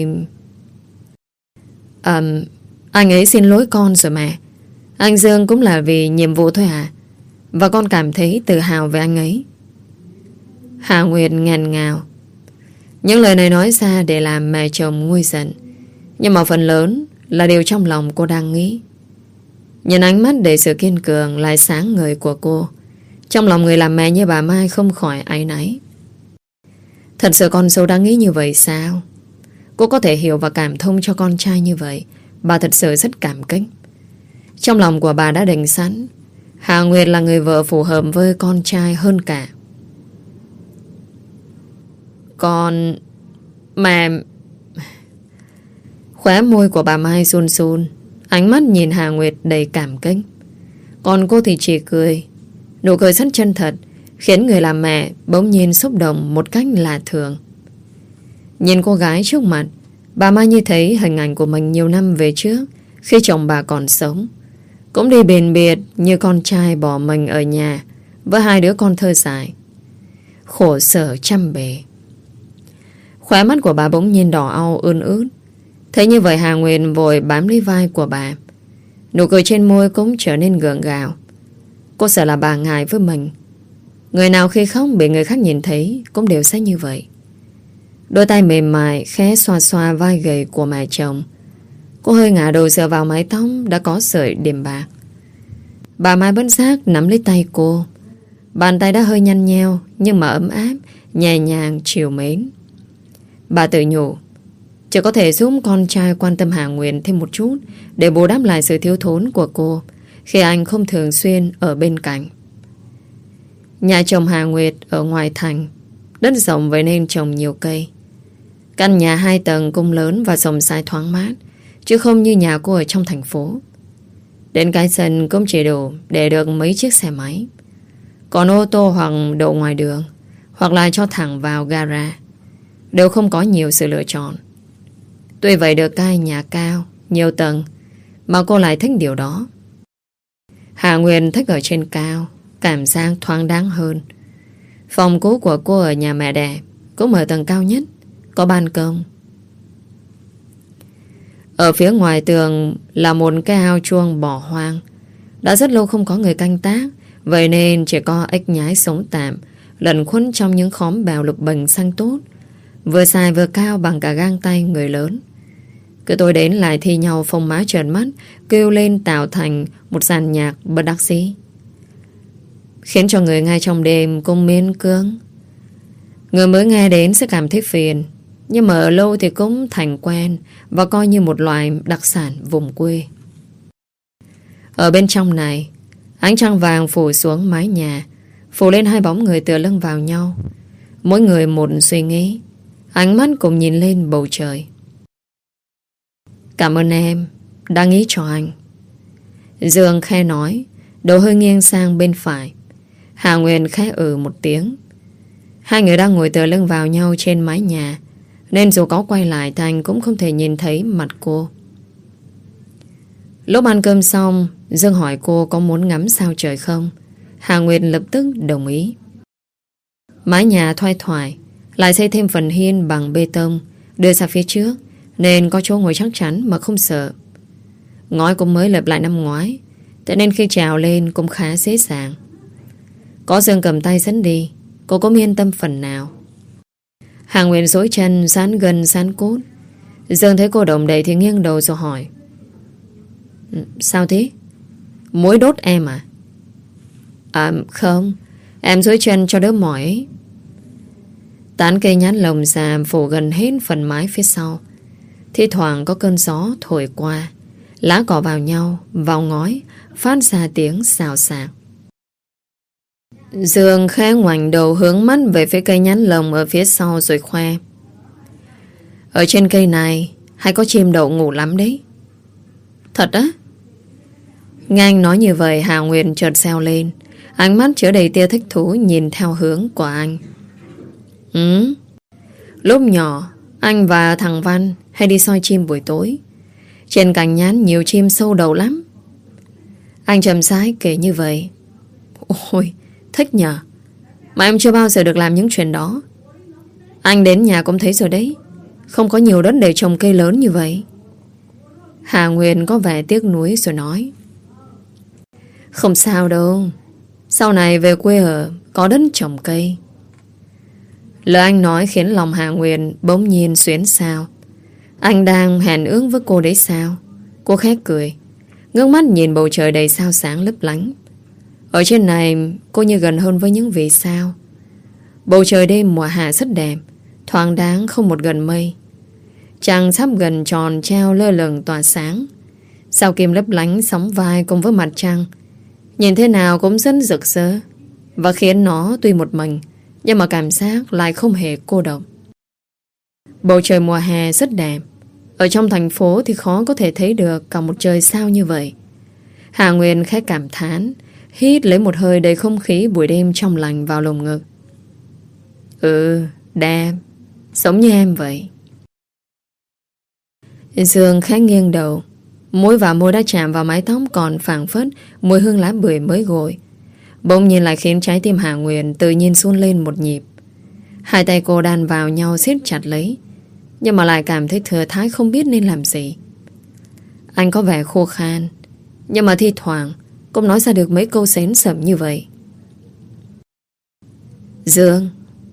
Anh ấy xin lỗi con rồi mẹ. Anh Dương cũng là vì nhiệm vụ thôi à? Và con cảm thấy tự hào về anh ấy. Hà Nguyệt nghẹn ngào. Những lời này nói ra để làm mẹ chồng nguôi giận, nhưng mà phần lớn là điều trong lòng cô đang nghĩ. Nhìn ánh mắt đầy sự kiên cường lại sáng ngời của cô, trong lòng người làm mẹ như bà Mai không khỏi áy náy. Thật sự con dâu đang nghĩ như vậy sao? Cô có thể hiểu và cảm thông cho con trai như vậy. Bà thật sự rất cảm kích. Trong lòng của bà đã định sẵn Hà Nguyệt là người vợ phù hợp với con trai hơn cả. Con... Mẹ... Khóe môi của bà Mai run run, ánh mắt nhìn Hà Nguyệt đầy cảm kích. Còn cô thì chỉ cười. Nụ cười rất chân thật, khiến người làm mẹ bỗng nhiên xúc động một cách lạ thường. Nhìn cô gái trước mặt, bà Mai như thấy hình ảnh của mình nhiều năm về trước, khi chồng bà còn sống. Cũng đi bền biệt như con trai bỏ mình ở nhà với hai đứa con thơ dại. Khổ sở trăm bề. Khóe mắt của bà bỗng nhiên đỏ au ươn ướt. Thấy như vậy Hà Nguyệt vội bám lấy vai của bà. Nụ cười trên môi cũng trở nên gượng gạo. Cô sợ là bà ngại với mình. Người nào khi khóc bị người khác nhìn thấy cũng đều sẽ như vậy. Đôi tay mềm mại khẽ xoa xoa vai gầy của mẹ chồng. Cô hơi ngả đầu dựa vào mái tóc đã có sợi điểm bạc. Bà Mai bất giác nắm lấy tay cô. Bàn tay đã hơi nhăn nheo, nhưng mà ấm áp, nhẹ nhàng, trìu mến. Bà tự nhủ, chỉ có thể giúp con trai quan tâm Hà Nguyệt thêm một chút để bù đắp lại sự thiếu thốn của cô khi anh không thường xuyên ở bên cạnh. Nhà chồng Hà Nguyệt ở ngoài thành, đất rộng vậy nên trồng nhiều cây. Căn nhà 2 tầng cũng lớn và rộng rãi thoáng mát, chứ không như nhà cô ở trong thành phố. Đến cái sân cũng chỉ đủ để được mấy chiếc xe máy. Còn ô tô hoặc đậu ngoài đường, hoặc là cho thẳng vào gara, đều không có nhiều sự lựa chọn. Tuy vậy được cái nhà cao, nhiều tầng, mà cô lại thích điều đó. Hà Nguyên thích ở trên cao, cảm giác thoáng đáng hơn. Phòng cũ của cô ở nhà mẹ đẻ cũng ở tầng cao nhất, có ban công. Ở phía ngoài tường là một cái ao chuông bỏ hoang. Đã rất lâu không có người canh tác, vậy nên chỉ có ếch nhái sống tạm, lẩn khuất trong những khóm bèo lục bình xanh tốt, vừa dài vừa cao bằng cả gang tay người lớn. Cứ tối đến lại thi nhau phông má trợn mắt, kêu lên tạo thành một dàn nhạc bất đắc dĩ, khiến cho người nghe trong đêm cũng miên cương. Người mới nghe đến sẽ cảm thấy phiền, nhưng mà ở lâu thì cũng thành quen và coi như một loại đặc sản vùng quê. Ở bên trong này, ánh trăng vàng phủ xuống mái nhà, phủ lên hai bóng người tựa lưng vào nhau. Mỗi người một suy nghĩ, ánh mắt cùng nhìn lên bầu trời. Cảm ơn em đã nghĩ cho anh. Dương khẽ nói, đầu hơi nghiêng sang bên phải. Hà Nguyên khẽ một tiếng. Hai người đang ngồi tựa lưng vào nhau trên mái nhà, nên dù có quay lại Thành cũng không thể nhìn thấy mặt cô. Lúc ăn cơm xong, Dương hỏi cô có muốn ngắm sao trời không. Hà Nguyệt lập tức đồng ý. Mái nhà thoai thoải, Lại xây thêm phần hiên bằng bê tông đưa ra phía trước, nên có chỗ ngồi chắc chắn mà không sợ. Ngói cũng mới lợp lại năm ngoái, thế nên khi trèo lên cũng khá dễ dàng. Có Dương cầm tay dẫn đi, cô cũng yên tâm phần nào. Hà Nguyên dối chân dán gần dán cốt. Dương thấy cô động đậy thì nghiêng đầu rồi hỏi: Sao thế? Muối đốt em à? À không, em dối chân cho đỡ mỏi ấy. Tán cây nhãn lồng già phủ gần hết phần mái phía sau. Thi thoảng có cơn gió thổi qua, lá cỏ vào nhau, vào ngói, phát ra tiếng xào xạc. Dương khẽ ngoảnh đầu hướng mắt về phía cây nhãn lồng ở phía sau rồi khoe: Ở trên cây này hay có chim đậu ngủ lắm đấy. Thật á? Nghe anh nói như vậy, Hà Nguyên chợt reo lên, ánh mắt chứa đầy tia thích thú nhìn theo hướng của anh. Lúc nhỏ, anh và thằng Văn hay đi soi chim buổi tối. Trên cành nhãn nhiều chim sâu đầu lắm. Anh chậm rãi kể như vậy. Ôi, thích nhờ. Mà em chưa bao giờ được làm những chuyện đó. Anh đến nhà cũng thấy rồi đấy, không có nhiều đất để trồng cây lớn như vậy. Hà Nguyên có vẻ tiếc nuối rồi nói: Không sao đâu, sau này về quê ở có đất trồng cây. Lời anh nói khiến lòng Hà Nguyên bỗng nhiên xuyến xao. Anh đang hẹn ước với cô đấy sao? Cô khẽ cười, ngước mắt nhìn bầu trời đầy sao sáng lấp lánh. Ở trên này cô như gần hơn với những vì sao. Bầu trời đêm mùa hạ rất đẹp, thoáng đáng không một gần mây. Trăng sắp gần tròn treo lơ lửng tỏa sáng. Sao kim lấp lánh sóng vai cùng với mặt trăng, nhìn thế nào cũng rất rực rỡ, và khiến nó tuy một mình nhưng mà cảm giác lại không hề cô độc. Bầu trời mùa hè rất đẹp. Ở trong thành phố thì khó có thể thấy được cả một trời sao như vậy. Hà Nguyên khẽ cảm thán, hít lấy một hơi đầy không khí buổi đêm trong lành vào lồng ngực. Đẹp, giống như em vậy. Dương khẽ nghiêng đầu, môi và môi đã chạm vào mái tóc còn phảng phất mùi hương lá bưởi mới gội. Bỗng nhiên lại khiến trái tim Hà Nguyên tự nhiên run lên một nhịp. Hai tay cô đan vào nhau siết chặt lấy, nhưng mà lại cảm thấy thừa thãi không biết nên làm gì. Anh có vẻ khô khan, nhưng mà thi thoảng cũng nói ra được mấy câu xến sẩm như vậy. Dương.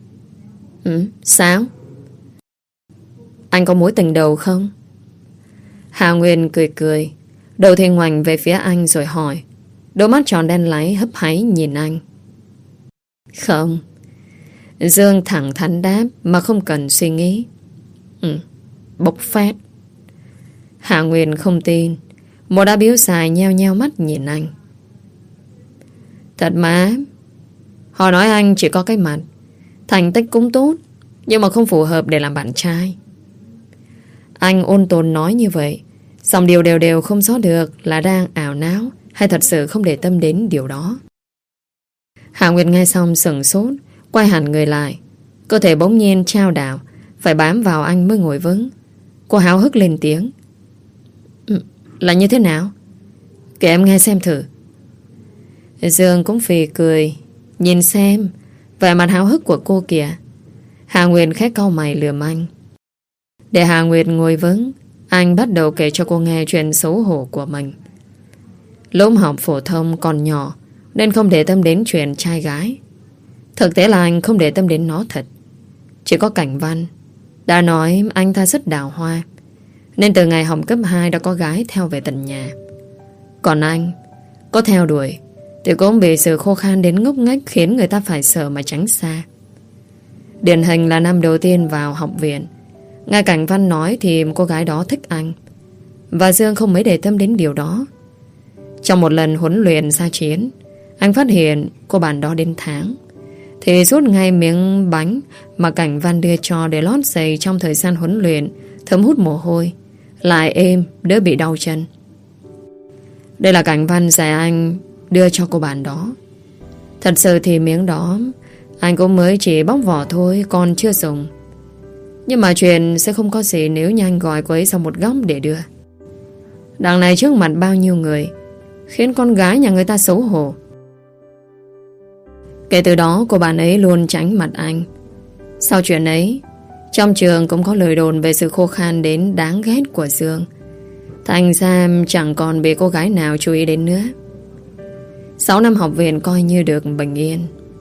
Sao? Anh có mối tình đầu không? Hà Nguyên cười cười, đầu thì ngoảnh về phía anh rồi hỏi, đôi mắt tròn đen láy hấp háy nhìn anh. Không. Dương thẳng thắn đáp mà không cần suy nghĩ. Bộc phát. Hà Nguyên không tin. Một đã biếu xài nheo nheo mắt nhìn anh. Thật mà. Họ nói anh chỉ có cái mặt, thành tích cũng tốt, nhưng mà không phù hợp để làm bạn trai. Anh ôn tồn nói như vậy, song điều đều không rõ được là đang ảo não hay thật sự không để tâm đến điều đó. Hà Nguyệt nghe xong sửng sốt, quay hẳn người lại, cơ thể bỗng nhiên chao đảo, phải bám vào anh mới ngồi vững. Cô háo hức lên tiếng. Là như thế nào? Kể em nghe xem thử. Dương cũng phì cười, nhìn xem vẻ mặt háo hức của cô kìa. Hà Nguyệt khẽ cau mày lườm anh. Để Hà Nguyệt ngồi vững, anh bắt đầu kể cho cô nghe chuyện xấu hổ của mình. Lúc học phổ thông còn nhỏ nên không để tâm đến chuyện trai gái. Thực tế là anh không để tâm đến nó thật. Chỉ có Cảnh Văn đã nói anh ta rất đào hoa, nên từ ngày học cấp 2 đã có gái theo về tận nhà. Còn anh có theo đuổi thì cũng bị sự khô khan đến ngốc nghếch khiến người ta phải sợ mà tránh xa. Điển hình là năm đầu tiên vào học viện, nghe Cảnh Văn nói thì cô gái đó thích anh, và Dương không mấy để tâm đến điều đó. Trong một lần huấn luyện ra chiến, anh phát hiện cô bạn đó đến tháng thì rút ngay miếng bánh mà Cảnh Văn đưa cho để lót giày trong thời gian huấn luyện, thấm hút mồ hôi, lại êm, đỡ bị đau chân. Đây là Cảnh Văn dạy anh đưa cho cô bạn đó. Thật sự thì miếng đó anh cũng mới chỉ bóc vỏ thôi, còn chưa dùng. Nhưng mà chuyện sẽ không có gì nếu như anh gọi cô ấy sang một góc để đưa. Đằng này trước mặt bao nhiêu người, khiến con gái nhà người ta xấu hổ. Kể từ đó cô bạn ấy luôn tránh mặt anh. Sau chuyện ấy, trong trường cũng có lời đồn về sự khô khan đến đáng ghét của Dương. Thành ra chẳng còn bị cô gái nào chú ý đến nữa. 6 năm học viện coi như được bình yên.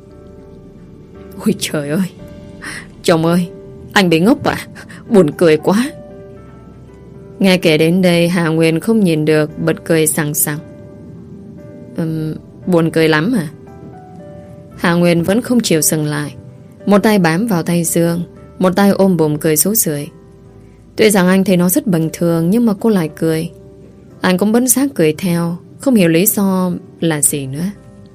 Ôi trời ơi, chồng ơi, anh bị ngốc à? Buồn cười quá. Nghe kể đến đây, Hà Nguyên không nhìn được, bật cười sằng sặc. Buồn cười lắm à? Hà Nguyên vẫn không chịu dừng lại. Một tay bám vào tay Dương, một tay ôm bụng cười rú rượi. Tuy rằng anh thấy nó rất bình thường, nhưng mà cô lại cười. Anh cũng bất giác cười theo, không hiểu lý do là gì nữa.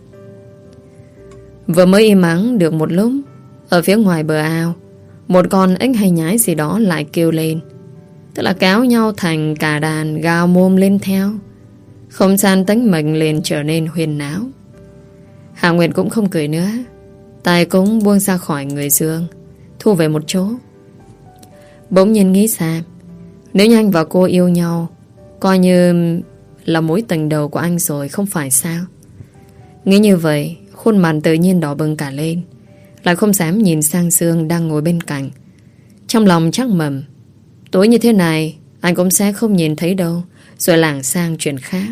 Vừa mới im ắng được một lúc, ở phía ngoài bờ ao, một con ếch hay nhái gì đó lại kêu lên. Tức là kéo nhau thành cả đàn gào mồm lên theo. Không gian tĩnh mịch liền trở nên huyền náo. Hà Nguyệt cũng không cười nữa. Tay cũng buông ra khỏi người Dương, thu về một chỗ. Bỗng nhiên nghĩ ra, nếu như anh và cô yêu nhau, coi như là mối tình đầu của anh rồi, không phải sao? Nghĩ như vậy, khuôn mặt tự nhiên đỏ bừng cả lên. Lại không dám nhìn sang Dương đang ngồi bên cạnh. Trong lòng chắc mầm, tối như thế này anh cũng sẽ không nhìn thấy đâu, rồi lảng sang chuyện khác.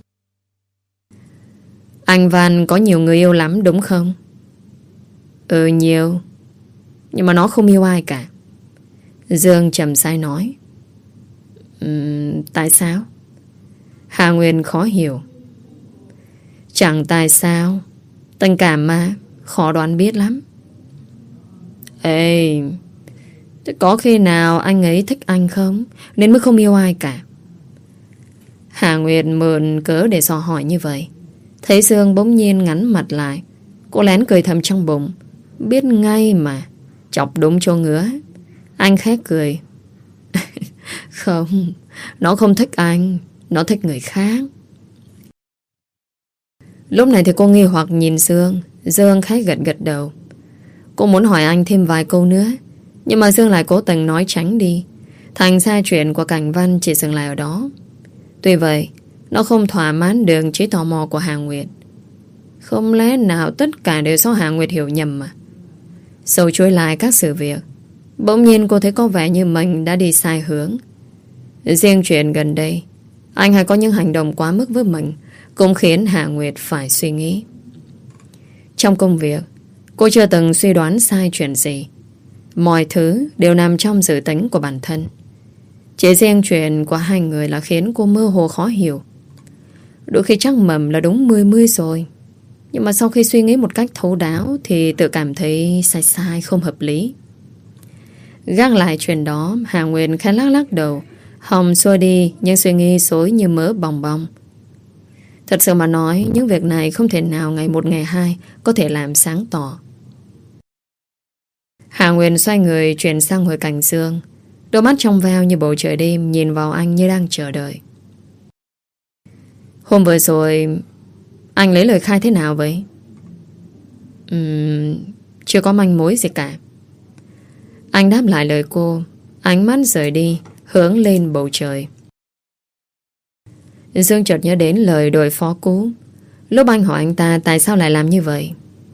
Anh Văn có nhiều người yêu lắm đúng không? Ừ, nhiều. Nhưng mà nó không yêu ai cả. Dương trầm sai nói. Tại sao? Hà Nguyên khó hiểu. Chẳng tại sao. Tình cảm mà, khó đoán biết lắm. Ê, có khi nào anh ấy thích anh không, nên mới không yêu ai cả? Hà Nguyệt mượn cớ để dò hỏi như vậy. Thấy Dương bỗng nhiên ngắn mặt lại, cô lén cười thầm trong bụng. Biết ngay mà, chọc đúng chỗ ngứa. Anh khét cười. Không, nó không thích anh, nó thích người khác. Lúc này thì cô nghi hoặc nhìn Dương. Dương khẽ gật gật đầu. Cô muốn hỏi anh thêm vài câu nữa, nhưng mà Dương lại cố tình nói tránh đi. Thành ra chuyện của Cảnh Văn chỉ dừng lại ở đó. Tuy vậy, nó không thỏa mãn được trí tò mò của Hà Nguyệt. Không lẽ nào tất cả đều do Hà Nguyệt hiểu nhầm mà? Sâu chuỗi lại các sự việc, bỗng nhiên cô thấy có vẻ như mình đã đi sai hướng. Riêng chuyện gần đây, anh hay có những hành động quá mức với mình, cũng khiến Hà Nguyệt phải suy nghĩ. Trong công việc, cô chưa từng suy đoán sai chuyện gì. Mọi thứ đều nằm trong dự tính của bản thân. Chỉ riêng chuyện của hai người là khiến cô mơ hồ khó hiểu. Đôi khi chắc mầm là đúng 10 rồi, nhưng mà sau khi suy nghĩ một cách thấu đáo thì tự cảm thấy sai không hợp lý. Gác lại chuyện đó, Hà Nguyên khẽ lắc lắc đầu, hòng xua đi những suy nghĩ xối như mớ bòng bong. Thật sự mà nói, những việc này không thể nào ngày một ngày hai có thể làm sáng tỏ. Hà Nguyên xoay người chuyển sang ngồi cạnh Dương. Đôi mắt trong veo như bầu trời đêm nhìn vào anh như đang chờ đợi. Hôm vừa rồi anh lấy lời khai thế nào vậy? Chưa có manh mối gì cả. Anh đáp lại lời cô, ánh mắt rời đi, hướng lên bầu trời. Dương chợt nhớ đến lời đội phó cũ. Lúc anh hỏi anh ta tại sao lại làm như vậy.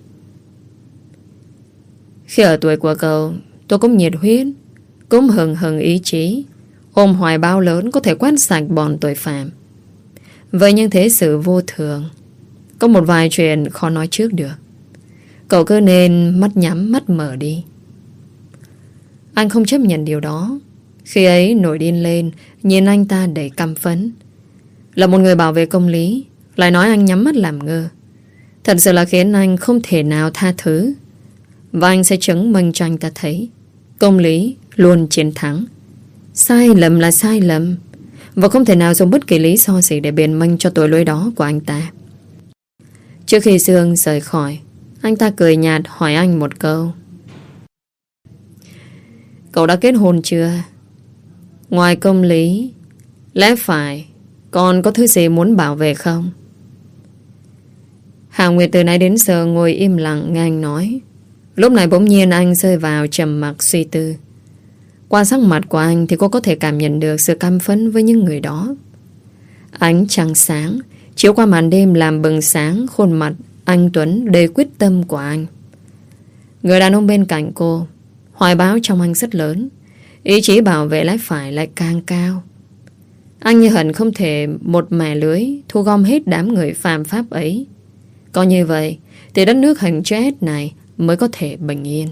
Khi ở tuổi của cậu, tôi cũng nhiệt huyết, cũng hừng hừng ý chí, ôm hoài bão lớn có thể quét sạch bọn tội phạm. Vậy nhưng thế sự vô thường, có một vài chuyện khó nói trước được. Cậu cứ nên mắt nhắm mắt mở đi. Anh không chấp nhận điều đó. Khi ấy nổi điên lên, nhìn anh ta đầy căm phẫn. Là một người bảo vệ công lý, lại nói anh nhắm mắt làm ngơ. Thật sự là khiến anh không thể nào tha thứ. Và anh sẽ chứng minh cho anh ta thấy công lý luôn chiến thắng. Sai lầm là sai lầm, và không thể nào dùng bất kỳ lý do gì để biện minh cho tội lỗi đó của anh ta. Trước khi Dương rời khỏi, anh ta cười nhạt hỏi anh một câu. Cậu đã kết hôn chưa? Ngoài công lý, lẽ phải còn có thứ gì muốn bảo vệ không? Hà Nguyệt từ nãy đến giờ ngồi im lặng nghe anh nói. Lúc này bỗng nhiên anh rơi vào trầm mặc suy tư. Qua sắc mặt của anh thì cô có thể cảm nhận được sự căm phẫn với những người đó. Ánh trăng sáng chiếu qua màn đêm làm bừng sáng khuôn mặt anh Tuấn đầy quyết tâm của anh. Người đàn ông bên cạnh cô Hoài bão trong anh rất lớn. Ý chí bảo vệ lẽ phải lại càng cao. Anh như hận không thể một mẻ lưới thu gom hết đám người phạm pháp ấy. Có như vậy thì đất nước hình chữ S này mới có thể bình yên.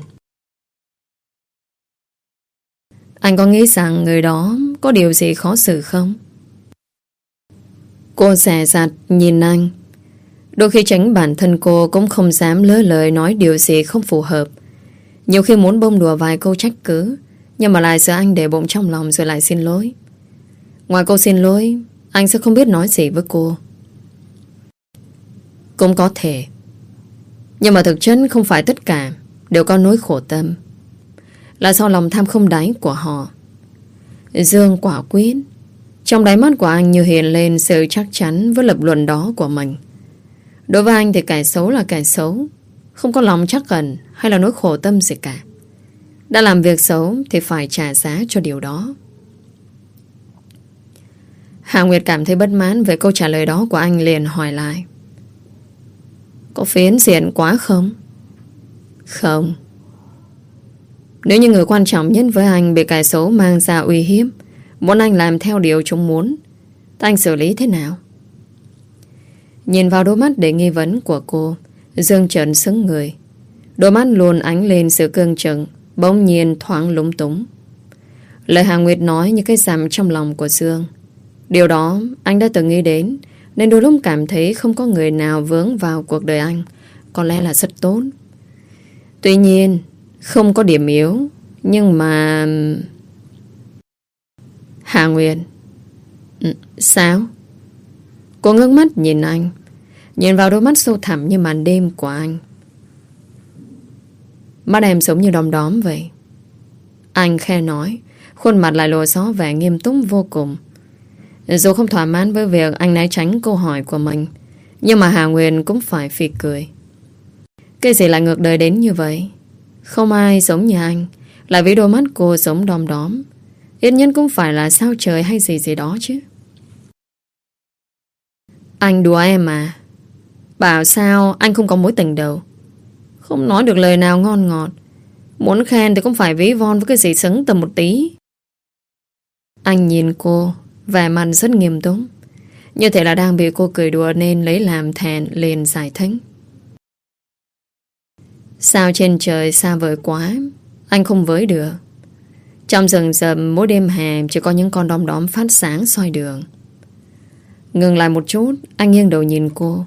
Anh có nghĩ rằng người đó có điều gì khó xử không? Cô dè dặt nhìn anh. Đôi khi chính bản thân cô cũng không dám lỡ lời nói điều gì không phù hợp. Nhiều khi muốn bông đùa vài câu trách cứ, nhưng mà lại sợ anh để bụng trong lòng rồi lại xin lỗi. Ngoài câu xin lỗi, anh sẽ không biết nói gì với cô. Cũng có thể. Nhưng mà thực chất không phải tất cả đều có nỗi khổ tâm. Là do lòng tham không đáy của họ. Dương quả quyết. Trong đáy mắt của anh như hiện lên sự chắc chắn với lập luận đó của mình. Đối với anh thì kẻ xấu là kẻ xấu, không có lòng trắc ẩn hay là nỗi khổ tâm gì cả. Đã làm việc xấu thì phải trả giá cho điều đó. Hà Nguyệt cảm thấy bất mãn về câu trả lời đó của anh, liền hỏi lại. Có phiến diện quá không? Không. Nếu như người quan trọng nhất với anh bị kẻ xấu mang ra uy hiếp, muốn anh làm theo điều chúng muốn, thì anh xử lý thế nào? Nhìn vào đôi mắt để nghi vấn của cô, Dương chợt sững người. Đôi mắt luôn ánh lên sự cương chừng, bỗng nhiên thoáng lúng túng. Lời Hà Nguyệt nói như cái dằm trong lòng của Dương. Điều đó anh đã từng nghĩ đến, nên đôi lúc cảm thấy không có người nào vướng vào cuộc đời anh, có lẽ là rất tốt. Tuy nhiên không có điểm yếu. Nhưng mà... Hà Nguyệt. Sao? Cô ngước mắt nhìn anh, nhìn vào đôi mắt sâu thẳm như màn đêm của anh. Mắt em giống như đom đóm vậy. Anh khe nói, khuôn mặt lại lộ rõ vẻ nghiêm túc vô cùng. Dù không thỏa mãn với việc anh né tránh câu hỏi của mình, nhưng mà Hà Nguyệt cũng phải phì cười. Cái gì lại ngược đời đến như vậy? Không ai giống như anh. Lại vì đôi mắt cô giống đom đóm, ít nhất cũng phải là sao trời hay gì gì đó chứ. Anh đùa em mà. Bảo sao anh không có mối tình đâu. Không nói được lời nào ngon ngọt. Muốn khen thì cũng phải ví von với cái gì xứng tầm một tí. Anh nhìn cô, vẻ mặt rất nghiêm túc, như thể là đang bị cô cười đùa nên lấy làm thẹn, liền giải thích. Sao trên trời xa vời quá, anh không với được. Trong rừng rậm mỗi đêm hè chỉ có những con đom đóm phát sáng soi đường. Ngừng lại một chút, anh nghiêng đầu nhìn cô.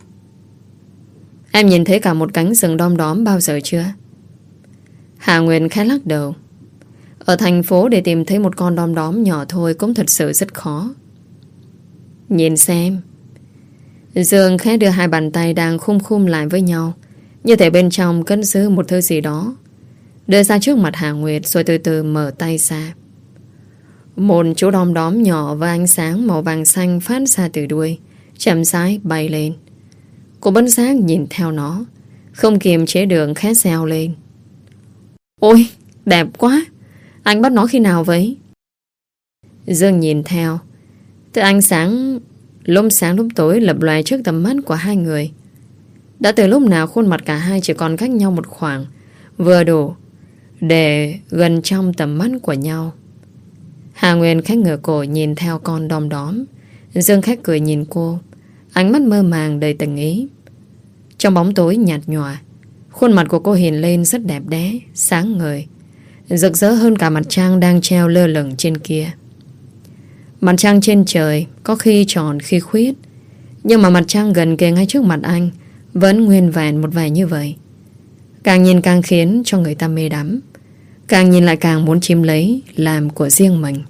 Em nhìn thấy cả một cánh rừng đom đóm bao giờ chưa? Hà Nguyên khẽ lắc đầu. Ở thành phố để tìm thấy một con đom đóm nhỏ thôi cũng thật sự rất khó. Nhìn xem. Dương khẽ đưa hai bàn tay đang khum khum lại với nhau, như thể bên trong cất giữ một thứ gì đó, đưa ra trước mặt Hà Nguyệt rồi từ từ mở tay ra. Một chú đom đóm nhỏ với ánh sáng màu vàng xanh phát ra từ đuôi, chậm rãi bay lên. Cô bất giác nhìn theo nó, không kiềm chế được khẽ reo lên. Ôi, đẹp quá! Anh bắt nó khi nào vậy? Dương nhìn theo. Thứ ánh sáng lúc tối lập lòe trước tầm mắt của hai người. Đã từ lúc nào khuôn mặt cả hai chỉ còn cách nhau một khoảng vừa đủ để gần trong tầm mắt của nhau. Hà Nguyên khách ngửa cổ nhìn theo con đom đóm. Dương khách cười nhìn cô, ánh mắt mơ màng đầy tình ý. Trong bóng tối nhạt nhòa, khuôn mặt của cô hiện lên rất đẹp đẽ, sáng ngời, rực rỡ hơn cả mặt trăng đang treo lơ lửng trên kia. Mặt trăng trên trời có khi tròn khi khuyết, nhưng mà mặt trăng gần kề ngay trước mặt anh vẫn nguyên vẹn một vẻ như vậy. Càng nhìn càng khiến cho người ta mê đắm, càng nhìn lại càng muốn chiếm lấy làm của riêng mình.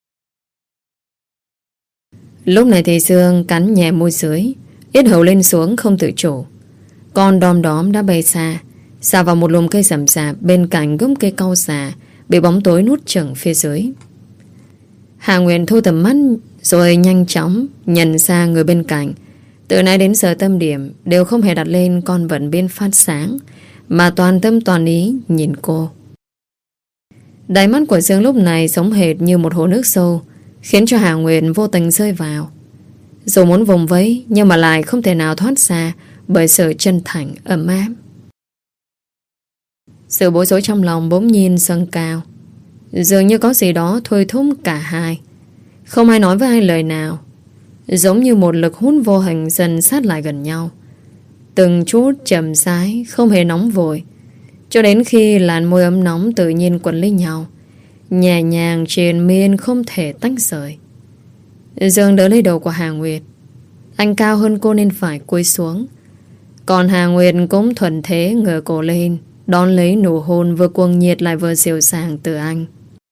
Lúc này thì Dương cắn nhẹ môi dưới, yết hầu lên xuống không tự chủ. Con đom đóm đã bay xa, xà vào một lùm cây rậm rạp bên cạnh gốc cây cau già bị bóng tối nuốt chửng phía dưới. Hà Nguyên thu tầm mắt rồi nhanh chóng nhận ra người bên cạnh từ nãy đến giờ tâm điểm đều không hề đặt lên con vật bên phát sáng, mà toàn tâm toàn ý nhìn cô. Đáy mắt của Dương lúc này giống hệt như một hồ nước sâu, khiến cho Hà Nguyên vô tình rơi vào. Dù muốn vùng vẫy nhưng mà lại không thể nào thoát ra bởi sự chân thành ấm áp. Sự bối rối trong lòng bỗng nhiên dâng cao. Dường như có gì đó thôi thúc cả hai. Không ai nói với ai lời nào. Giống như một lực hút vô hình dần sát lại gần nhau. Từng chút chậm rãi, không hề nóng vội, cho đến khi làn môi ấm nóng tự nhiên quấn lấy nhau, nhẹ nhàng triền miên không thể tách rời. Dương đỡ lấy đầu của Hà Nguyệt. Anh cao hơn cô nên phải cúi xuống. Còn Hà Nguyệt cũng thuần thế ngửa cổ lên, đón lấy nụ hôn vừa cuồng nhiệt lại vừa dịu dàng từ anh.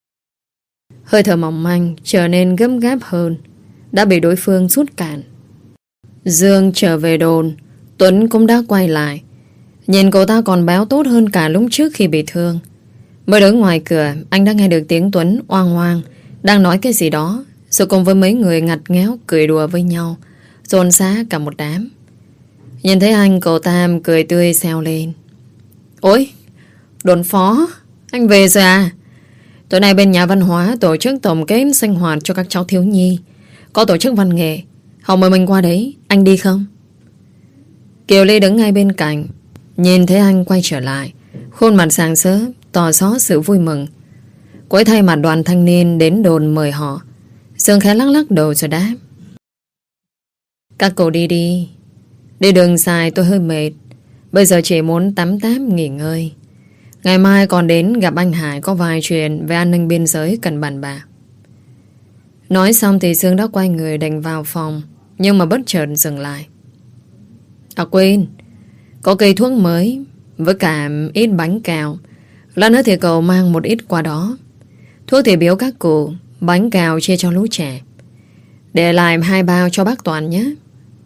Hơi thở mỏng manh trở nên gấp gáp hơn, đã bị đối phương rút cạn. Dương trở về đồn, Tuấn cũng đã quay lại. Nhìn cậu ta còn béo tốt hơn cả lúc trước khi bị thương. Mới đứng ngoài cửa, anh đã nghe được tiếng Tuấn oang oang đang nói cái gì đó, rồi cùng với mấy người ngặt nghéo cười đùa với nhau, dồn xá cả một đám. Nhìn thấy anh, cậu ta cười tươi xeo lên. Ôi, đồn phó, anh về rồi à? Tối nay bên nhà văn hóa tổ chức tổng kết sinh hoạt cho các cháu thiếu nhi. Có tổ chức văn nghệ, họ mời mình qua đấy, anh đi không? Kiều Ly đứng ngay bên cạnh, nhìn thấy anh quay trở lại, khuôn mặt sáng sớm tỏ rõ sự vui mừng. Cô ấy thay mặt đoàn thanh niên đến đồn mời họ. Dương khẽ lắc lắc đầu rồi đáp. Các cậu đi đi. Đi đường dài tôi hơi mệt. Bây giờ chỉ muốn tắm táp nghỉ ngơi. Ngày mai còn đến gặp anh Hải, có vài chuyện về an ninh biên giới cần bàn bạc. Nói xong thì Dương đã quay người định vào phòng, nhưng mà bất chợt dừng lại. À quên, có cây thuốc mới với cả ít bánh kẹo. Lát nữa thì cậu mang một ít qua đó. Thuốc thì biếu các cụ, bánh kẹo chia cho lũ trẻ. Để lại 2 bao cho bác Toàn nhé.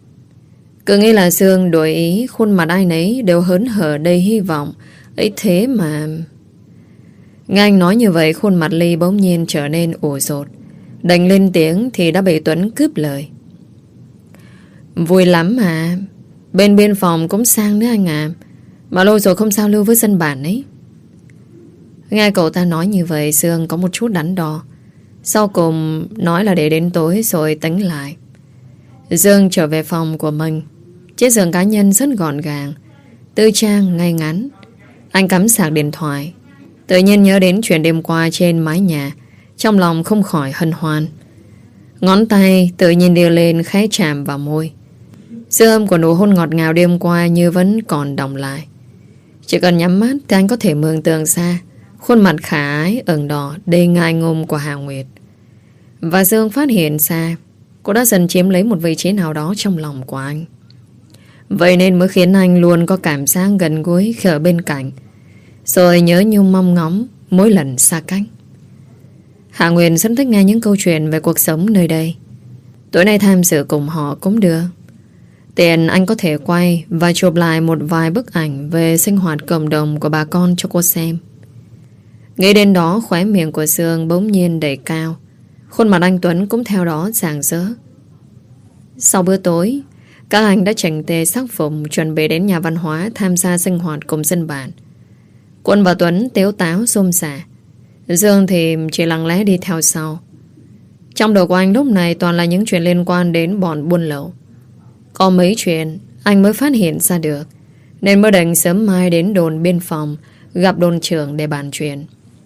Cứ nghĩ là Dương đổi ý, khuôn mặt ai nấy đều hớn hở đầy hy vọng. Ấy thế mà... Nghe anh nói như vậy, khuôn mặt Ly bỗng nhiên trở nên ủ rột. Đành lên tiếng thì đã bị Tuấn cướp lời. Vui lắm mà. Bên biên phòng cũng sang nữa anh à. Mà lâu rồi không giao lưu với dân bản ấy. Nghe cậu ta nói như vậy, Dương có một chút đắn đo. Sau cùng nói là để đến tối rồi tính lại. Dương trở về phòng của mình. Chiếc giường cá nhân rất gọn gàng, tư trang ngay ngắn. Anh cắm sạc điện thoại. Tự nhiên nhớ đến chuyện đêm qua trên mái nhà, trong lòng không khỏi hân hoan. Ngón tay tự nhiên đưa lên khẽ chạm vào môi. Dư âm của nụ hôn ngọt ngào đêm qua như vẫn còn đọng lại. Chỉ cần nhắm mắt thì anh có thể mường tượng ra khuôn mặt khả ái ửng đỏ đầy ngại ngùng của Hà Nguyệt. Và Dương phát hiện ra cô đã dần chiếm lấy một vị trí nào đó trong lòng của anh. Vậy nên mới khiến anh luôn có cảm giác gần gũi khi ở bên cạnh, rồi nhớ nhung mong ngóng mỗi lần xa cách. Hà Nguyệt rất thích nghe những câu chuyện về cuộc sống nơi đây. Tối nay tham dự cùng họ cũng được. Tiền anh có thể quay và chụp lại một vài bức ảnh về sinh hoạt cộng đồng của bà con cho cô xem. Nghĩ đến đó, khóe miệng của Dương bỗng nhiên đầy cao. Khuôn mặt anh Tuấn cũng theo đó rạng rỡ. Sau bữa tối, các anh đã chỉnh tề sắc phục chuẩn bị đến nhà văn hóa tham gia sinh hoạt cùng dân bản. Quân và Tuấn tếu táo xôm xả. Dương thì chỉ lặng lẽ đi theo sau. Trong đầu của anh lúc này toàn là những chuyện liên quan đến bọn buôn lậu. Có mấy chuyện anh mới phát hiện ra được, nên mới định sớm mai đến đồn biên phòng gặp đồn trưởng để bàn chuyện.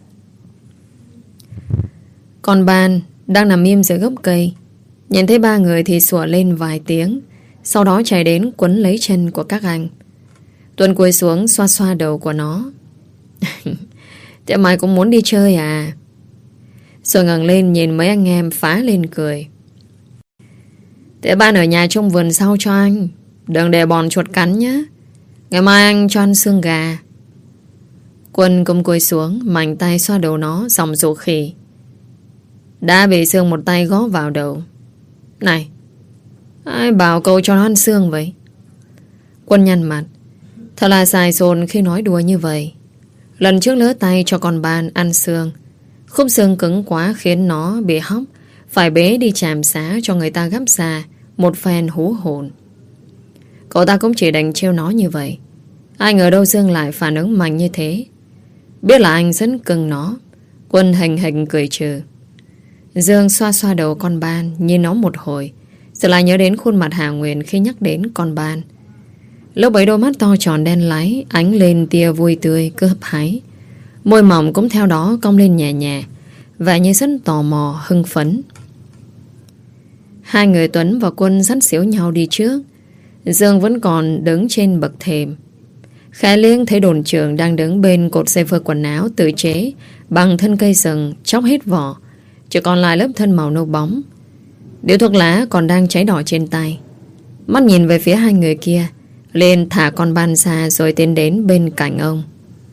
Còn Ban đang nằm im dưới gốc cây, nhìn thấy 3 người thì sủa lên vài tiếng, sau đó chạy đến quấn lấy chân của các anh. Tuấn cúi xuống xoa xoa đầu của nó. Thế mày cũng muốn đi chơi à? Rồi ngẩng lên nhìn mấy anh em phá lên cười. Thế Ban ở nhà trông vườn sau cho anh, đừng để bọn chuột cắn nhé. Ngày mai anh cho ăn xương gà. Quân cũng cúi xuống, mạnh tay xoa đầu nó, giọng rủ khỉ. Đã bị Dương một tay gõ vào đầu. Này, ai bảo cậu cho nó ăn xương vậy? Quân nhăn mặt. Thật là xài xồn khi nói đùa như vậy. Lần trước lỡ tay cho con Ban ăn xương, khúc xương cứng quá khiến nó bị hóc, phải bế đi tràm xá cho người ta gắp ra một phen hú hồn. Cậu ta cũng chỉ đành trêu nó như vậy. Ai ngờ đâu Dương lại phản ứng mạnh như thế. Biết là anh rất cưng nó, Quân hình hình cười trừ. Dương xoa xoa đầu con Ban, nhìn nó một hồi, rồi lại nhớ đến khuôn mặt Hà Nguyệt khi nhắc đến con Ban. Lúc ấy đôi mắt to tròn đen láy ánh lên tia vui tươi cứ hấp háy. Môi mỏng cũng theo đó cong lên nhẹ nhẹ, vẻ như rất tò mò hưng phấn. Hai người Tuấn và Quân dắt xíu nhau đi trước. Dương vẫn còn đứng trên bậc thềm. Khẽ liếng thấy đồn trưởng đang đứng bên cột dây phơi quần áo tự chế bằng thân cây sừng chóc hết vỏ, chỉ còn lại lớp thân màu nâu bóng. Điếu thuốc lá còn đang cháy đỏ trên tay. Mắt nhìn về phía hai người kia, liền thả con ban xa rồi tiến đến bên cạnh ông.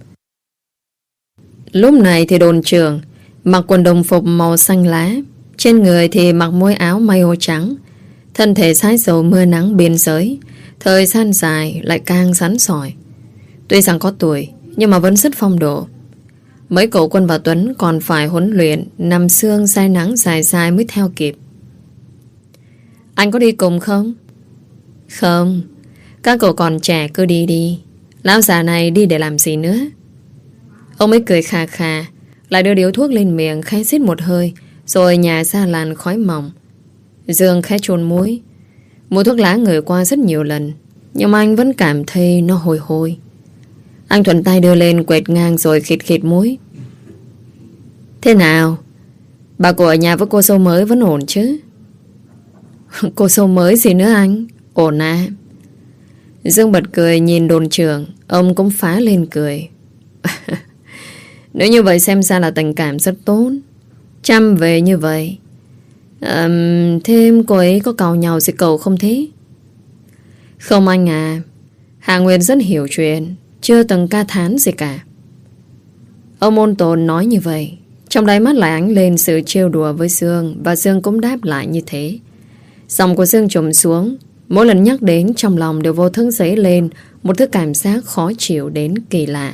Lúc này thì đồn trưởng mặc quần đồng phục màu xanh lá, trên người thì mặc mối áo may ô trắng, thân thể sái dầu mưa nắng biên giới, thời gian dài lại càng rắn sỏi. Tuy rằng có tuổi nhưng mà vẫn rất phong độ. Mấy cậu Quân và Tuấn còn phải huấn luyện nằm sương say nắng dài dài mới theo kịp. Anh có đi cùng không? Không, các cậu còn trẻ cứ đi đi. Lão già này đi để làm gì nữa? Ông ấy cười khà khà, lại đưa điếu thuốc lên miệng khẽ xít một hơi, rồi nhả ra làn khói mỏng. Dương khẽ chôn mũi. Mùi thuốc lá ngửi qua rất nhiều lần, nhưng mà anh vẫn cảm thấy nó hôi hôi. Anh thuận tay đưa lên quệt ngang rồi khịt khịt mũi. Thế nào? Bà cụ ở nhà với cô dâu mới vẫn ổn chứ? Cô dâu mới gì nữa anh? Ổn à? Dương bật cười nhìn đồn trưởng. Ông cũng phá lên cười. Nếu như vậy xem ra là tình cảm rất tốt. Chăm về như vậy. Thêm cô ấy có càu nhau gì cậu không thế? Không anh à. Hà Nguyên rất hiểu chuyện, chưa từng ca thán gì cả. Ông ôn tồn nói như vậy, trong đáy mắt lại ánh lên sự trêu đùa với Dương, và Dương cũng đáp lại như thế. Giọng của Dương trùng xuống, mỗi lần nhắc đến trong lòng đều vô thức dấy lên một thứ cảm giác khó chịu đến kỳ lạ.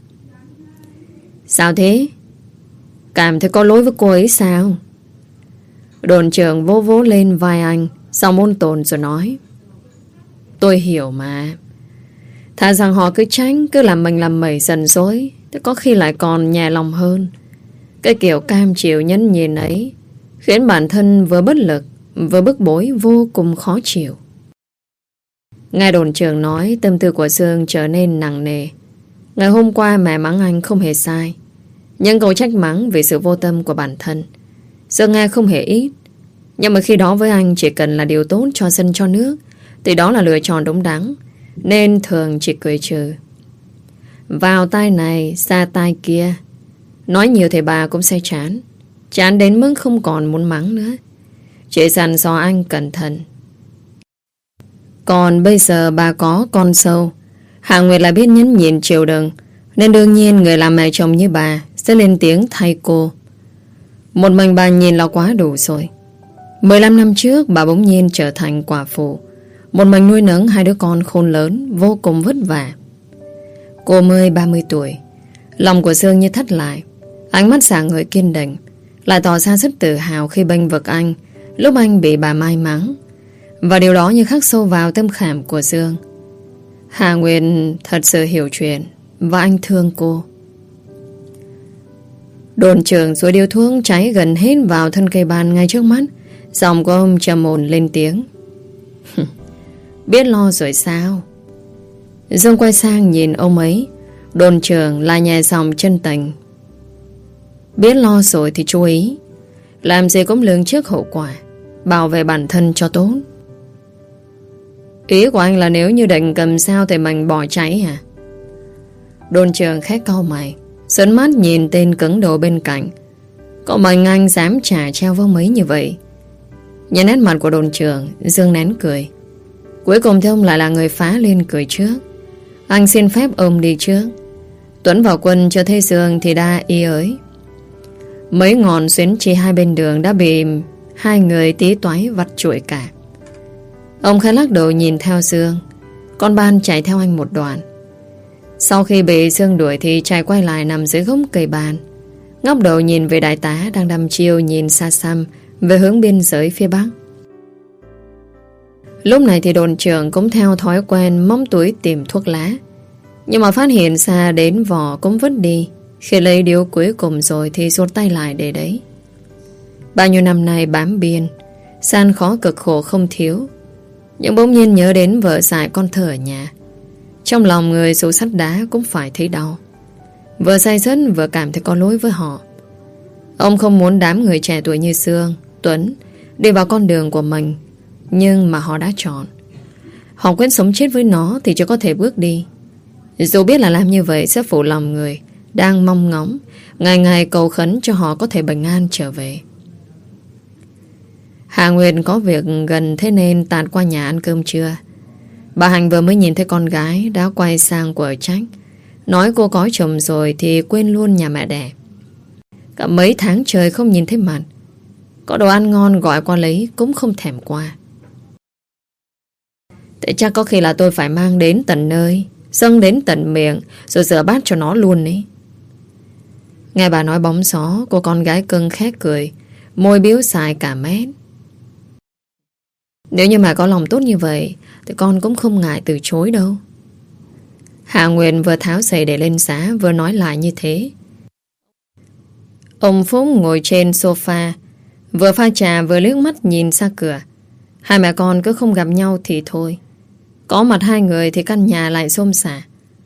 Sao thế? Cảm thấy có lỗi với cô ấy sao? Đồn trưởng vỗ vỗ lên vai anh, giọng ôn tồn rồi nói. Tôi hiểu mà. Thà rằng họ cứ tránh, cứ làm mình làm mẩy dần dối, thì có khi lại còn nhẹ lòng hơn. Cái kiểu cam chịu nhẫn nhịn ấy khiến bản thân vừa bất lực vừa bức bối vô cùng khó chịu. Nghe đồn trưởng nói, tâm tư của Dương trở nên nặng nề. Ngày hôm qua mẹ mắng anh không hề sai, nhưng câu trách mắng vì sự vô tâm của bản thân Dương nghe không hề ít. Nhưng mà khi đó với anh chỉ cần là điều tốt cho dân cho nước thì đó là lựa chọn đúng đắn, nên thường chỉ cười trừ. Vào tai này xa tai kia, nói nhiều thì bà cũng sẽ chán. Chán đến mức không còn muốn mắng nữa, chỉ dặn dò anh cẩn thận. Còn bây giờ bà có con sâu, Hà Nguyệt lại biết nhẫn nhịn chịu đựng, nên đương nhiên người làm mẹ chồng như bà sẽ lên tiếng thay cô. Một mình bà nhìn là quá đủ rồi. 15 năm trước bà bỗng nhiên trở thành quả phụ, một mình nuôi nấng hai đứa con khôn lớn, vô cùng vất vả. Cô mới 30 tuổi. Lòng của Dương như thắt lại, ánh mắt sáng ngời kiên định, lại tỏ ra rất tự hào khi bênh vực anh lúc anh bị bà Mai mắng. Và điều đó như khắc sâu vào tâm khảm của Dương. Hà Nguyên thật sự hiểu chuyện, và anh thương cô. Đồn trưởng rồi điếu thuốc cháy gần hết vào thân cây ban ngay trước mắt. Giọng của ông trầm ổn lên tiếng. Biết lo rồi sao? Dương quay sang nhìn ông ấy. Đồn trưởng là nhà giọng chân tình. Biết lo rồi thì chú ý, làm gì cũng lường trước hậu quả, bảo vệ bản thân cho tốt. Ý của anh là nếu như định cầm sao thì mình bỏ cháy hả? Đồn trưởng khét cau mày, sớn mắt nhìn tên cứng đầu bên cạnh. Có mình anh dám trả treo với mấy như vậy? Nhìn nét mặt của đồn trưởng, Dương nén cười. Cuối cùng thì ông lại là người phá lên cười trước. Anh xin phép ông đi trước. Tuấn và Quân chưa thấy Dương thì đã ý ới. Mấy ngọn xuyến chi hai bên đường đã bị hai người tí toái vặt chuỗi cả. Ông khẽ lắc đầu nhìn theo Dương. Con ban chạy theo anh một đoạn. Sau khi bị Dương đuổi thì chạy quay lại nằm dưới gốc cây ban, ngóc đầu nhìn về đại tá đang đăm chiêu nhìn xa xăm về hướng biên giới phía bắc. Lúc này thì đồn trưởng cũng theo thói quen móc túi tìm thuốc lá, nhưng mà phát hiện ra đến vỏ cũng vứt đi. Khi lấy điếu cuối cùng rồi thì rút tay lại để đấy. Bao nhiêu năm nay bám biên, gian khó cực khổ không thiếu, nhưng bỗng nhiên nhớ đến vợ dại con thơ ở nhà, Trong lòng người dù sắt đá cũng phải thấy đau. Vừa say sứt vừa cảm thấy có lỗi với họ. Ông không muốn đám người trẻ tuổi như Sương, Tuấn đi vào con đường của mình, nhưng mà họ đã chọn. Họ quyết sống chết với nó thì chỉ có thể bước đi. Dù biết là làm như vậy sẽ phụ lòng người đang mong ngóng, ngày ngày cầu khấn cho họ có thể bình an trở về. Hà Nguyệt có việc gần thế nên tạt qua nhà ăn cơm trưa. Bà Hạnh vừa mới nhìn thấy con gái đã quay sang của Trách, nói cô có chồng rồi thì quên luôn nhà mẹ đẻ. Cả mấy tháng trời không nhìn thấy mặt. Có đồ ăn ngon gọi qua lấy cũng không thèm qua. Thế chắc có khi là tôi phải mang đến tận nơi, dâng đến tận miệng, rồi rửa bát cho nó luôn ấy. Nghe bà nói bóng gió, cô con gái cưng khét cười, môi biếu xài cả mét. Nếu như mà có lòng tốt như vậy thì con cũng không ngại từ chối đâu. Hạ Nguyên vừa tháo giày để lên giá, vừa nói lại như thế. Ông Phúc ngồi trên sofa, vừa pha trà vừa liếc mắt nhìn ra cửa. Hai mẹ con cứ không gặp nhau thì thôi, có mặt hai người thì căn nhà lại xôn xả.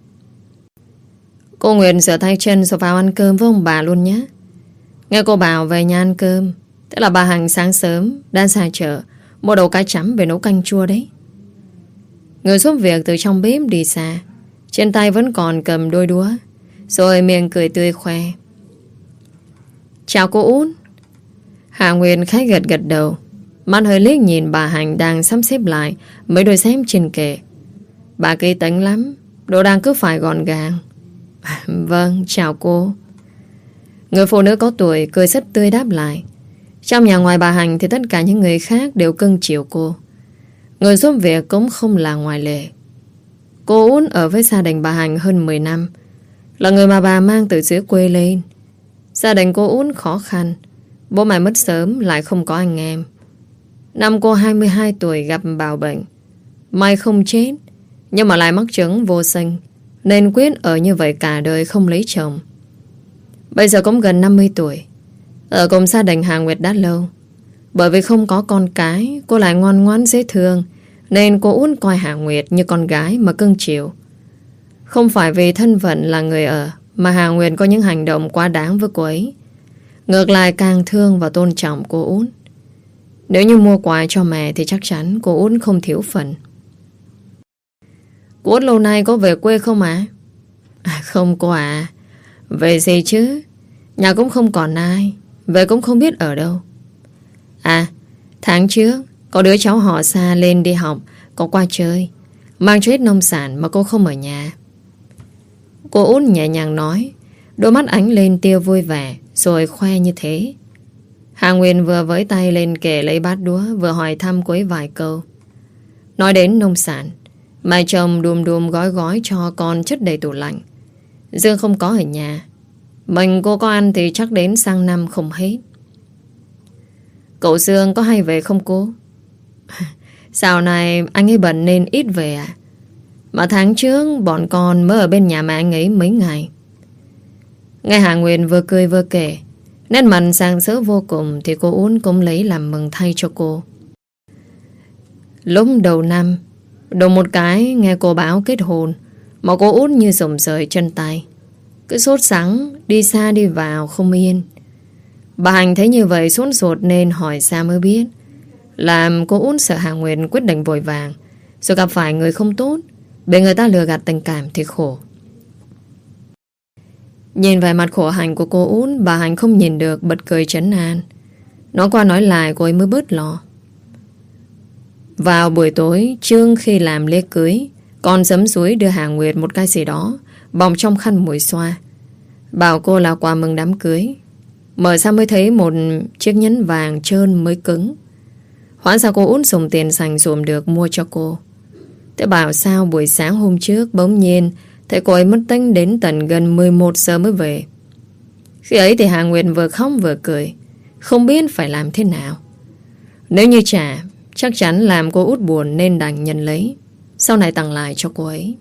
Cô Nguyệt rửa tay chân rồi vào ăn cơm với ông bà luôn nhé. Nghe cô bảo về nhà ăn cơm, thế là bà Hằng sáng sớm đã ra chợ mua đầu cá chấm về nấu canh chua đấy. Người giúp việc từ trong bếp đi xa, trên tay vẫn còn cầm đôi đũa, rồi miệng cười tươi khoe. Chào cô Út. Hạ Nguyên khách gật gật đầu, mắt hơi liếc nhìn bà Hạnh đang sắp xếp lại mấy đôi dép trên kệ. Bà kỹ tính lắm, đồ đạc cứ phải gọn gàng. Vâng, chào cô. Người phụ nữ có tuổi cười rất tươi đáp lại. Trong nhà ngoài bà Hạnh thì tất cả những người khác đều cưng chiều cô. Người giúp việc cũng không là ngoại lệ. Cô Út ở với gia đình bà Hạnh hơn 10 năm, là người mà bà mang từ dưới quê lên. Gia đình cô Út khó khăn, bố mẹ mất sớm lại không có anh em. Năm cô 22 tuổi gặp bạo bệnh, may không chết, nhưng mà lại mắc chứng vô sinh, nên quyết ở như vậy cả đời không lấy chồng. Bây giờ cũng gần 50 tuổi, ở cùng gia đình Hà Nguyệt đã lâu. Bởi vì không có con cái, cô lại ngoan ngoãn dễ thương, nên cô Út coi Hà Nguyệt như con gái mà cưng chiều. Không phải vì thân phận là người ở mà Hà Nguyệt có những hành động quá đáng với cô ấy. Ngược lại càng thương và tôn trọng cô Út. Nếu như mua quà cho mẹ thì chắc chắn cô Út không thiếu phần. Cô Út lâu nay có về quê không ạ? Không cô ạ. Về gì chứ? Nhà cũng không còn ai, về cũng không biết ở đâu. À, tháng trước có đứa cháu họ xa lên đi học, có qua chơi, mang cho hết nông sản mà cô không ở nhà. Cô Út nhẹ nhàng nói, đôi mắt ánh lên tia vui vẻ, rồi khoe như thế. Hà Nguyên vừa với tay lên kệ lấy bát đũa, vừa hỏi thăm cô ấy vài câu. Nói đến nông sản, mẹ chồng đùm đùm gói gói cho con chất đầy tủ lạnh. Dương không có ở nhà, mình cô có ăn thì chắc đến sang năm không hết. Cậu Dương có hay về không cô? Dạo này anh ấy bận nên ít về à? Mà tháng trước bọn con mới ở bên nhà mẹ anh ấy mấy ngày. Nghe Hà Nguyên vừa cười vừa kể, nét mặt sáng sỡ vô cùng, thì cô Út cũng lấy làm mừng thay cho cô. Lúc đầu năm, đùng một cái nghe cô báo kết hôn, mà cô Út như rụng rời chân tay, cứ sốt sắng đi xa đi vào không yên. Bà Hành thấy như vậy sốt ruột nên hỏi ra mới biết, làm cô Út sợ Hà Nguyên quyết định vội vàng, rồi gặp phải người không tốt, bị người ta lừa gạt tình cảm thì khổ. Nhìn vẻ mặt khổ hành của cô Út, bà Hành không nhìn được, bật cười trấn an. Nói qua nói lại cô ấy mới bớt lo. Vào buổi tối trước khi làm lễ cưới, con sấm suối đưa Hà Nguyệt một cái gì đó bọc trong khăn mùi xoa, bảo cô là quà mừng đám cưới. Mở ra mới thấy một chiếc nhẫn vàng trơn mới cứng. Hóa ra cô Út dùng tiền sành dùm được mua cho cô. Thế bảo sao buổi sáng hôm trước bỗng nhiên thấy cô ấy mất tích đến tận gần 11 giờ mới về. Khi ấy thì Hà Nguyệt vừa khóc vừa cười, không biết phải làm thế nào. Nếu như trả, chắc chắn làm cô Út buồn nên đành nhận lấy, sau này tặng lại cho cô ấy.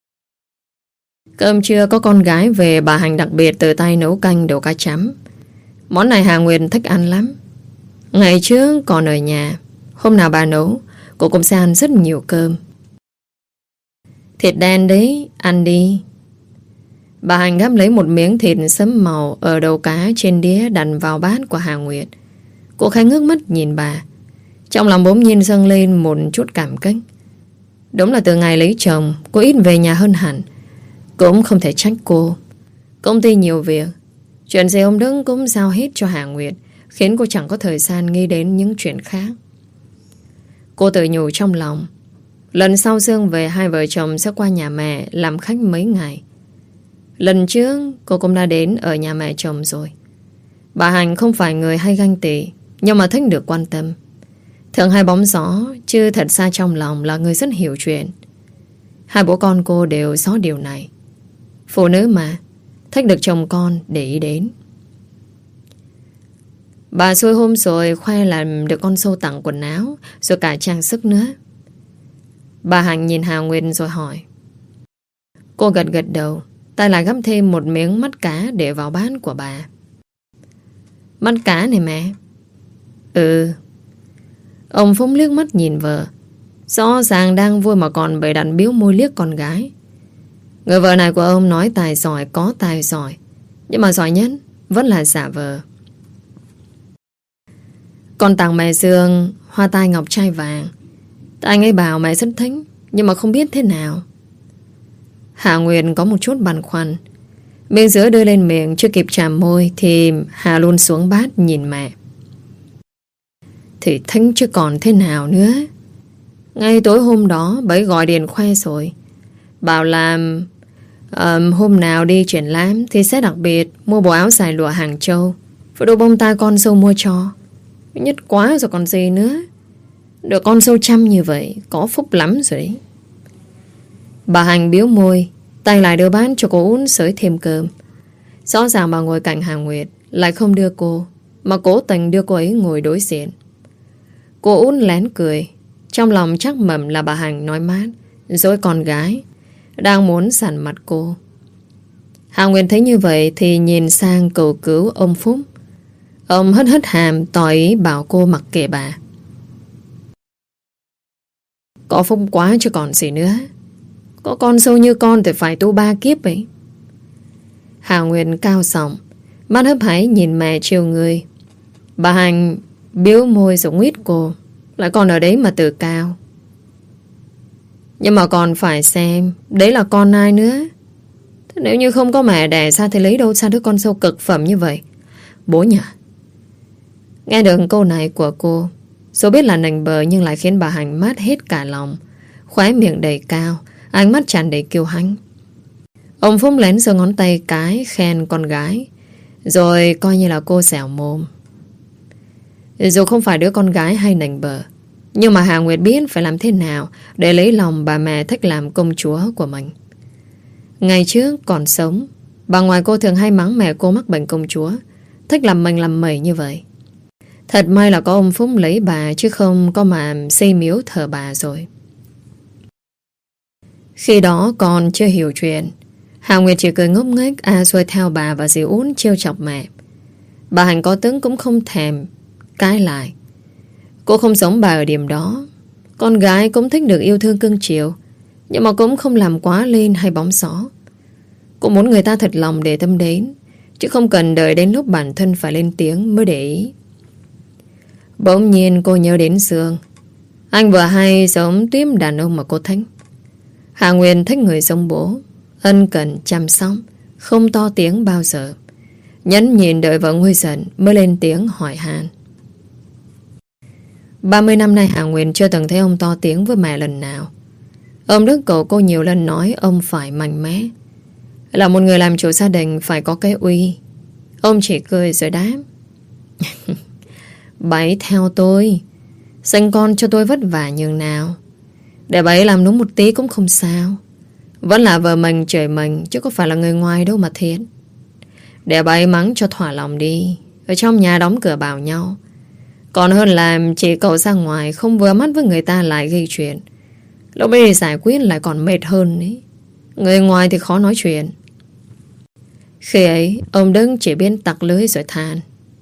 Cơm trưa có con gái về, bà Hành đặc biệt tự tay nấu canh đầu cá chấm. Món này Hà Nguyệt thích ăn lắm. Ngày trước còn ở nhà, hôm nào bà nấu, cô cũng sẽ ăn rất nhiều cơm. Thịt đen đấy, ăn đi. Bà Hành gắp lấy một miếng thịt sẫm màu ở đầu cá trên đĩa đặt vào bát của Hà Nguyệt. Cô Khánh ngước mắt nhìn bà. Trong lòng bỗng nhiên dâng lên một chút cảm kích. Đúng là từ ngày lấy chồng, cô ít về nhà hơn hẳn. Cũng không thể trách cô. Công ty nhiều việc, chuyện gì ông Đức cũng giao hết cho Hà Nguyệt, khiến cô chẳng có thời gian nghĩ đến những chuyện khác. Cô tự nhủ trong lòng, lần sau Dương về, hai vợ chồng sẽ qua nhà mẹ làm khách mấy ngày. Lần trước cô cũng đã đến ở nhà mẹ chồng rồi. Bà Hành không phải người hay ganh tị, nhưng mà thích được quan tâm. Thường hay bóng gió, chứ thật ra trong lòng là người rất hiểu chuyện. Hai bố con cô đều rõ điều này. Phụ nữ mà, thích được chồng con để ý đến. Bà xuôi hôm rồi khoe làm được con dâu tặng quần áo, rồi cả trang sức nữa. Bà Hạnh nhìn Hà Nguyệt rồi hỏi. Cô gật gật đầu, tay lại gắp thêm một miếng mắt cá để vào bát của bà. Mắt cá này mẹ? Ừ. Ông Phúc liếc mắt nhìn vợ. Rõ ràng đang vui mà còn bày đặt biếu môi liếc con gái. Người vợ này của ông nói tài giỏi có tài giỏi, nhưng mà giỏi nhất vẫn là giả vờ. Con tặng mẹ Dương hoa tai ngọc trai vàng. Anh ấy bảo mẹ rất thích, nhưng mà không biết thế nào. Hà Nguyệt có một chút băn khoăn. Miếng giữa đưa lên miệng chưa kịp chạm môi thì Hà luôn xuống bát nhìn mẹ. Thì thích chứ còn thế nào nữa. Ngay tối hôm đó bấy gọi điện khoe rồi, bảo là hôm nào đi triển lãm thì sẽ đặc biệt mua bộ áo dài lụa Hàng Châu và đôi bông tai con dâu mua cho. Nhất quá rồi còn gì nữa. Được con dâu chăm như vậy có phúc lắm rồi đấy. Bà Hành biếu môi, tay lại đưa bát cho cô Út xới thêm cơm. Rõ ràng bà ngồi cạnh Hà Nguyệt lại không đưa cô, mà cố tình đưa cô ấy ngồi đối diện. Cô Út lén cười, trong lòng chắc mẩm là bà Hành nói mát dối con gái đang muốn sẵn mặt cô. Hà Nguyệt thấy như vậy thì nhìn sang cầu cứu ông Phúc. Ông hất hất hàm tỏ ý bảo cô mặc kệ bà. Có phúc quá chứ còn gì nữa. Có con dâu như con thì phải tu 3 kiếp ấy. Hà Nguyệt cao giọng, mắt hấp háy nhìn mẹ trêu người. Bà Hành biếu môi rồi nguyết cô, lại còn ở đấy mà tự cao. Nhưng mà còn phải xem đấy là con ai nữa. Thế nếu như không có mẹ đẻ ra thì lấy đâu ra đứa con dâu cực phẩm như vậy? Bố nhỉ? Nghe được câu này của cô, dù biết là nành bờ nhưng lại khiến bà Hành mát hết cả lòng. Khóe miệng đầy cao, ánh mắt tràn đầy kiêu hãnh. Ông Phúc lén giơ ngón tay cái khen con gái, rồi coi như là cô dẻo mồm. Dù không phải đứa con gái hay nành bờ, nhưng mà Hà Nguyệt biết phải làm thế nào để lấy lòng bà mẹ thích làm công chúa của mình. Ngày trước còn sống, bà ngoại cô thường hay mắng mẹ cô mắc bệnh công chúa, thích làm mình làm mẩy như vậy. Thật may là có ông Phúc lấy bà, chứ không có mà xây miếu thờ bà rồi. Khi đó còn chưa hiểu chuyện, Hà Nguyệt chỉ cười ngốc nghếch xuôi theo bà và dì Út trêu chọc mẹ. Bà Hành có tướng cũng không thèm cãi lại. Cô không giống bà ở điểm đó. Con gái cũng thích được yêu thương cưng chiều, nhưng mà cũng không làm quá lên hay bóng gió. Cô muốn người ta thật lòng để tâm đến, chứ không cần đợi đến lúc bản thân phải lên tiếng mới để ý. Bỗng nhiên cô nhớ đến Dương. Anh vừa hay giống tuyếp đàn ông mà cô thích. Hà Nguyên thích người giống bố, ân cần chăm sóc, không to tiếng bao giờ. Nhẫn nhìn đợi vợ nguôi giận mới lên tiếng hỏi han. 30 năm nay Hà Nguyên chưa từng thấy ông to tiếng với mẹ lần nào. Ông Đức cầu cô nhiều lần nói ông phải mạnh mẽ, là một người làm chủ gia đình phải có cái uy. Ông chỉ cười rồi đáp. Bà ấy theo tôi, sinh con cho tôi vất vả nhường nào, để bà ấy làm đúng một tí cũng không sao. Vẫn là vợ mình trời mình, chứ có phải là người ngoài đâu mà thiệt. Để bà ấy mắng cho thỏa lòng đi, ở trong nhà đóng cửa bảo nhau. Còn hơn là chỉ cậu ra ngoài không vừa mắt với người ta lại gây chuyện. Lúc bây giải quyết lại còn mệt hơn ấy. Người ngoài thì khó nói chuyện. Khi ấy ông Đức chỉ biết tặc lưới rồi than.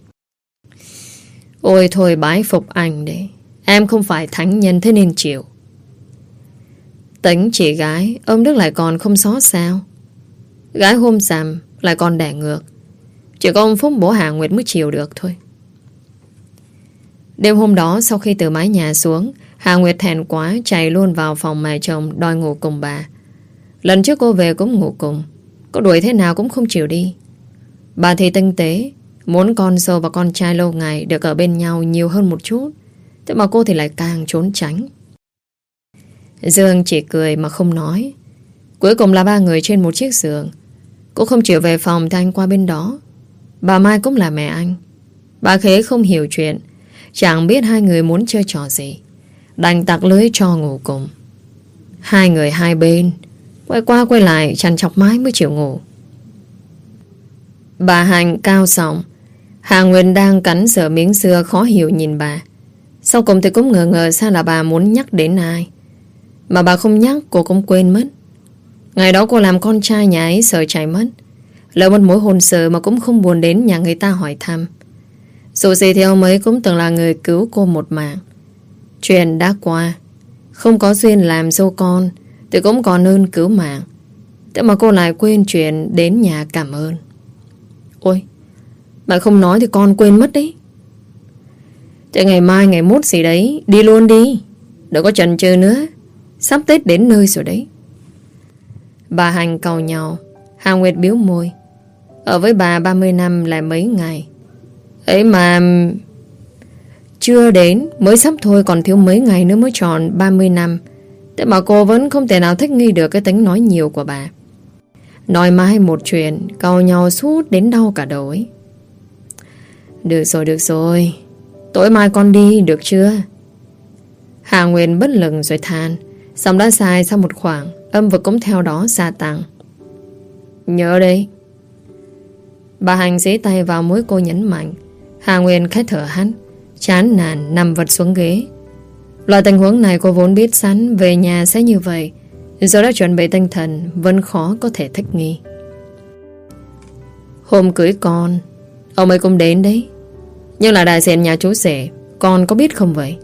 Ôi thôi bái phục anh đấy, em không phải thánh nhân thế nên chịu. Tính chị gái ông Đức lại còn không xót sao? Gái hôm sàm lại còn đẻ ngược. Chỉ có ông Phúc bố Hà Nguyệt mới chịu được thôi. Đêm hôm đó sau khi từ mái nhà xuống, Hà Nguyệt thẹn quá chạy luôn vào phòng mẹ chồng đòi ngủ cùng bà. Lần trước cô về cũng ngủ cùng. Cô đuổi thế nào cũng không chịu đi. Bà thì tinh tế, muốn con dâu và con trai lâu ngày được ở bên nhau nhiều hơn một chút. Thế mà cô thì lại càng trốn tránh. Dương chỉ cười mà không nói. Cuối cùng là ba người trên một chiếc giường. Cô không chịu về phòng thì anh qua bên đó. Bà Mai cũng là mẹ anh. Bà Khế không hiểu chuyện, chẳng biết hai người muốn chơi trò gì, đành tặc lưới cho ngủ cùng. Hai người hai bên quay qua quay lại chằn chọc mãi mới chịu ngủ. Bà Hạnh cao giọng. Hà Nguyên đang cắn sờ miếng dưa khó hiểu nhìn bà. Sau cùng thì cũng ngờ ngờ sao là bà muốn nhắc đến ai. Mà bà không nhắc cô cũng quên mất. Ngày đó cô làm con trai nhà ấy sợ chạy mất, lỡ một mối hôn sự mà cũng không buồn đến nhà người ta hỏi thăm. Dù gì thì ông ấy cũng từng là người cứu cô một mạng. Chuyện đã qua, không có duyên làm dâu con thì cũng còn ơn cứu mạng. Thế mà cô lại quên chuyện đến nhà cảm ơn. Ôi, bà không nói thì con quên mất đấy. Thế ngày mai ngày mốt gì đấy, đi luôn đi, đừng có chần chừ nữa. Sắp Tết đến nơi rồi đấy. Bà Hành cầu nhau. Hà Nguyệt biếu môi. Ở với bà 30 năm là mấy ngày. Ấy mà chưa đến, mới sắp thôi, còn thiếu mấy ngày nữa mới tròn 30 năm. Thế mà cô vẫn không thể nào thích nghi được cái tính nói nhiều của bà. Nói mãi một chuyện, cầu nhau suốt đến đau cả đầu ấy. Được rồi, tối mai con đi, được chưa? Hà Nguyên bất lực rồi than. Xong đã sai sau một khoảng, âm vực cũng theo đó gia tăng. Nhớ đấy. Bà Hành dí tay vào mũi cô nhấn mạnh. Hà Nguyên khẽ thở hắt, chán nản nằm vật xuống ghế. Loại tình huống này cô vốn biết sẵn về nhà sẽ như vậy, giờ đã chuẩn bị tinh thần vẫn khó có thể thích nghi. Hôm cưới con, ông ấy cũng đến đấy, nhưng là đại diện nhà chú rể. Con có biết không vậy?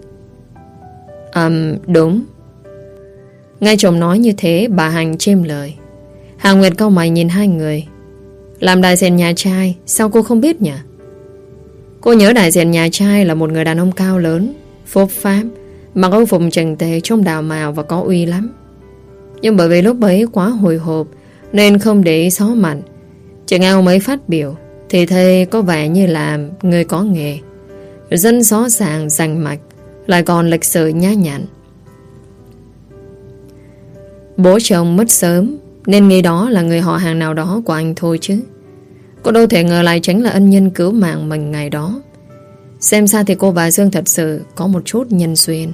Đúng. Ngay chồng nói như thế, bà Hành chêm lời. Hà Nguyệt cau mày nhìn hai người. Làm đại diện nhà trai, sao cô không biết nhỉ? Cô nhớ đại diện nhà trai là một người đàn ông cao lớn, phốp pháp, mặc âu phục chỉnh tề, trông đào mào và có uy lắm. Nhưng bởi vì lúc ấy quá hồi hộp nên không để ý xó mặt. Chỉ nghe ông ấy phát biểu thì thấy có vẻ như là người có nghề, dân rõ ràng rành mạch, lại còn lịch sự nhã nhặn. Bố chồng mất sớm nên nghĩ đó là người họ hàng nào đó của anh thôi chứ. Cô đâu thể ngờ lại chính là ân nhân cứu mạng mình ngày đó. Xem ra thì cô và Dương thật sự có một chút nhân duyên.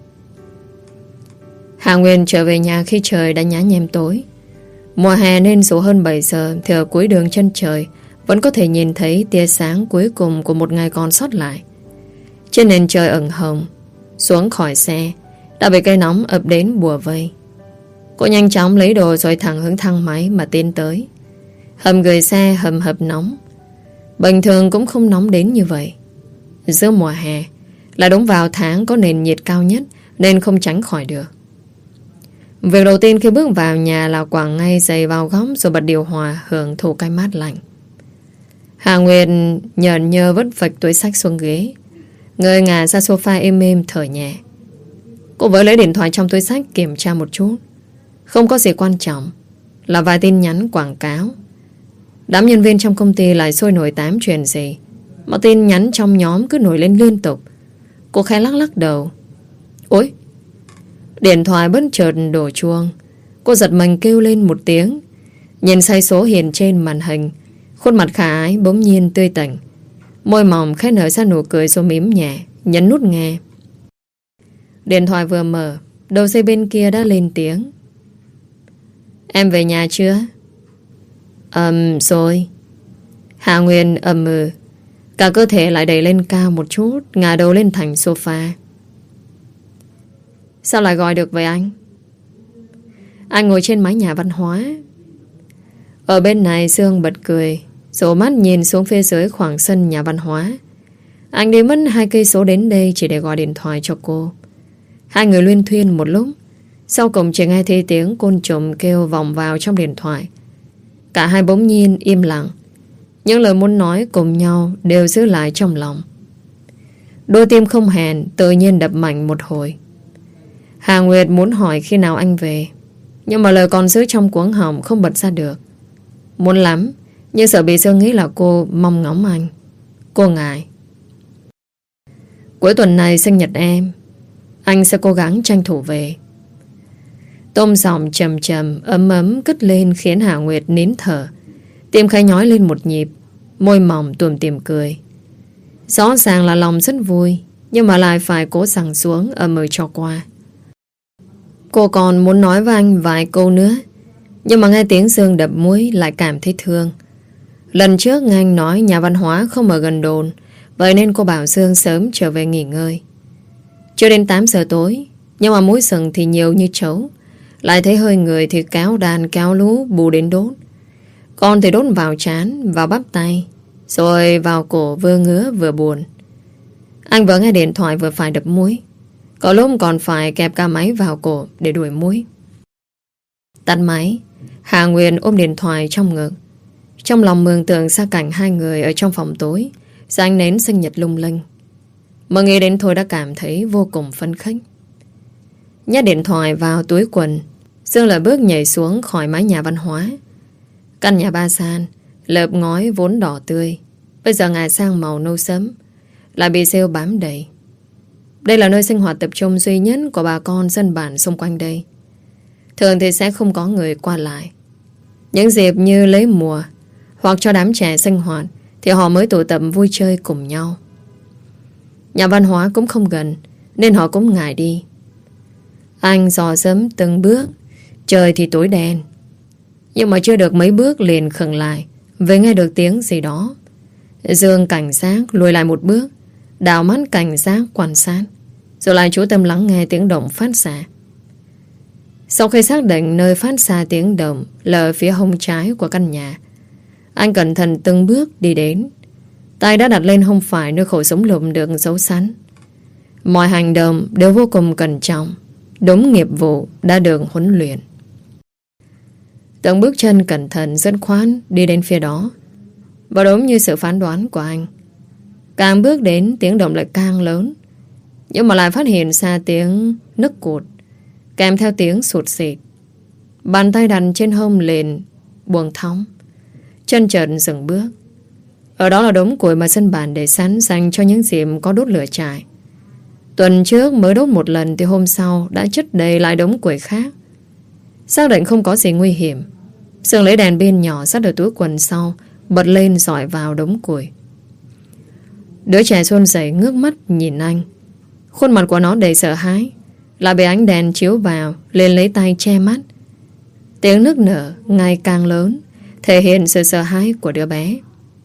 Hà Nguyên trở về nhà khi trời đã nhá nhem tối. Mùa hè nên dù hơn 7 giờ thì ở cuối đường chân trời vẫn có thể nhìn thấy tia sáng cuối cùng của một ngày còn sót lại. Trên nền trời ửng hồng, xuống khỏi xe đã bị cây nóng ập đến bùa vây. Cô nhanh chóng lấy đồ rồi thẳng hướng thang máy mà tiến tới. Hầm gửi xe hầm hập nóng. Bình thường cũng không nóng đến như vậy. Giữa mùa hè là đúng vào tháng có nền nhiệt cao nhất nên không tránh khỏi được. Việc đầu tiên khi bước vào nhà là quàng ngay giày vào góc rồi bật điều hòa hưởng thụ cái mát lạnh. Hà Nguyệt nhờn nhơ vứt phịch túi xách xuống ghế, người ngả ra sofa êm êm thở nhẹ. Cô vừa lấy điện thoại trong túi xách kiểm tra một chút. Không có gì quan trọng, là vài tin nhắn quảng cáo. Đám nhân viên trong công ty lại sôi nổi tám chuyện gì mà tin nhắn trong nhóm cứ nổi lên liên tục. Cô khẽ lắc lắc đầu. Ôi! Điện thoại bất chợt đổ chuông. Cô giật mình kêu lên một tiếng. Nhìn dãy số hiện trên màn hình, khuôn mặt khả ái bỗng nhiên tươi tỉnh. Môi mỏng khẽ nở ra nụ cười rồi mím nhẹ, nhấn nút nghe. Điện thoại vừa mở, đầu dây bên kia đã lên tiếng. Em về nhà chưa? Rồi. Hà Nguyên ừ. Cả cơ thể lại đẩy lên cao một chút, ngả đầu lên thành sofa. Sao lại gọi được vậy anh? Anh ngồi trên mái nhà văn hóa. Ở bên này Dương bật cười, rồi mắt nhìn xuống phía dưới khoảng sân nhà văn hóa. Anh đi mất 2 cây số đến đây chỉ để gọi điện thoại cho cô. Hai người luyên thuyên một lúc, Sau cùng chỉ nghe thấy tiếng côn trùng kêu vòng vào trong điện thoại. Cả hai bỗng nhiên im lặng. Những lời muốn nói cùng nhau đều giữ lại trong lòng. Đôi tim không hẹn tự nhiên đập mạnh một hồi. Hà Nguyệt muốn hỏi khi nào anh về, nhưng mà lời còn giữ trong cuống họng không bật ra được. Muốn lắm, nhưng sợ bị Dương nghĩ là cô mong ngóng anh. Cô ngại. Cuối tuần này sinh nhật em, anh sẽ cố gắng tranh thủ về. Tông giọng trầm trầm ấm ấm cất lên khiến Hà Nguyệt nín thở. Tim khẽ nhói lên một nhịp, môi mỏng tủm tỉm cười. Rõ ràng là lòng rất vui, nhưng mà lại phải cố giằng xuống ầm ừ cho qua. Cô còn muốn nói với anh vài câu nữa, nhưng mà nghe tiếng Dương đập muối lại cảm thấy thương. Lần trước nghe anh nói nhà văn hóa không ở gần đồn, vậy nên cô bảo Dương sớm trở về nghỉ ngơi. Chưa đến 8 giờ tối, nhưng mà muối sừng thì nhiều như chấu. Lại thấy hơi người thì kéo đàn kéo lú bù đến đốt. Con thì đốt vào trán, vào bắp tay, rồi vào cổ vừa ngứa vừa buồn. Anh vừa nghe điện thoại vừa phải đập muối. Có lúc còn phải kẹp cả máy vào cổ để đuổi muối. Tắt máy, Hà Nguyên ôm điện thoại trong ngực. Trong lòng mường tượng ra cảnh hai người ở trong phòng tối, ánh nến sinh nhật lung linh. Mà nghĩ đến thôi đã cảm thấy vô cùng phấn khích. Nhét điện thoại vào túi quần, Dương lại bước nhảy xuống khỏi mái nhà văn hóa. Căn nhà ba gian, lợp ngói vốn đỏ tươi, bây giờ ngả sang màu nâu sẫm, lại bị rêu bám đầy. Đây là nơi sinh hoạt tập trung duy nhất của bà con dân bản xung quanh đây. Thường thì sẽ không có người qua lại. Những dịp như lấy mùa hoặc cho đám trẻ sinh hoạt thì họ mới tụ tập vui chơi cùng nhau. Nhà văn hóa cũng không gần nên họ cũng ngại đi. Anh dò dẫm từng bước, trời thì tối đen. Nhưng mà chưa được mấy bước liền khựng lại vì nghe được tiếng gì đó. Dương cảnh giác lùi lại một bước, đảo mắt cảnh giác quan sát, rồi lại chú tâm lắng nghe tiếng động phát ra. Sau khi xác định nơi phát ra tiếng động là ở phía hông trái của căn nhà, anh cẩn thận từng bước đi đến. Tay đã đặt lên hông phải nơi khẩu súng lục được giấu sẵn. Mọi hành động đều vô cùng cẩn trọng, đúng nghiệp vụ đã được huấn luyện. Từng bước chân cẩn thận dứt khoát đi đến phía đó. Và đúng như sự phán đoán của anh, càng bước đến tiếng động lại càng lớn. Nhưng mà lại phát hiện ra tiếng nức cụt kèm theo tiếng sụt xịt. Bàn tay đặt trên hông liền buông thõng, chân trần dừng bước. Ở đó là đống củi mà dân bản để sẵn dành cho những dịp có đốt lửa trại. Tuần trước mới đốt một lần thì hôm sau đã chất đầy lại đống củi khác. Xác định không có gì nguy hiểm, Dương lấy đèn pin nhỏ sắt ở túi quần sau, bật lên dọi vào đống củi. Đứa trẻ run rẩy ngước mắt nhìn anh. Khuôn mặt của nó đầy sợ hãi, lại bị ánh đèn chiếu vào liền lấy tay che mắt. Tiếng nức nở ngày càng lớn, thể hiện sự sợ hãi của đứa bé.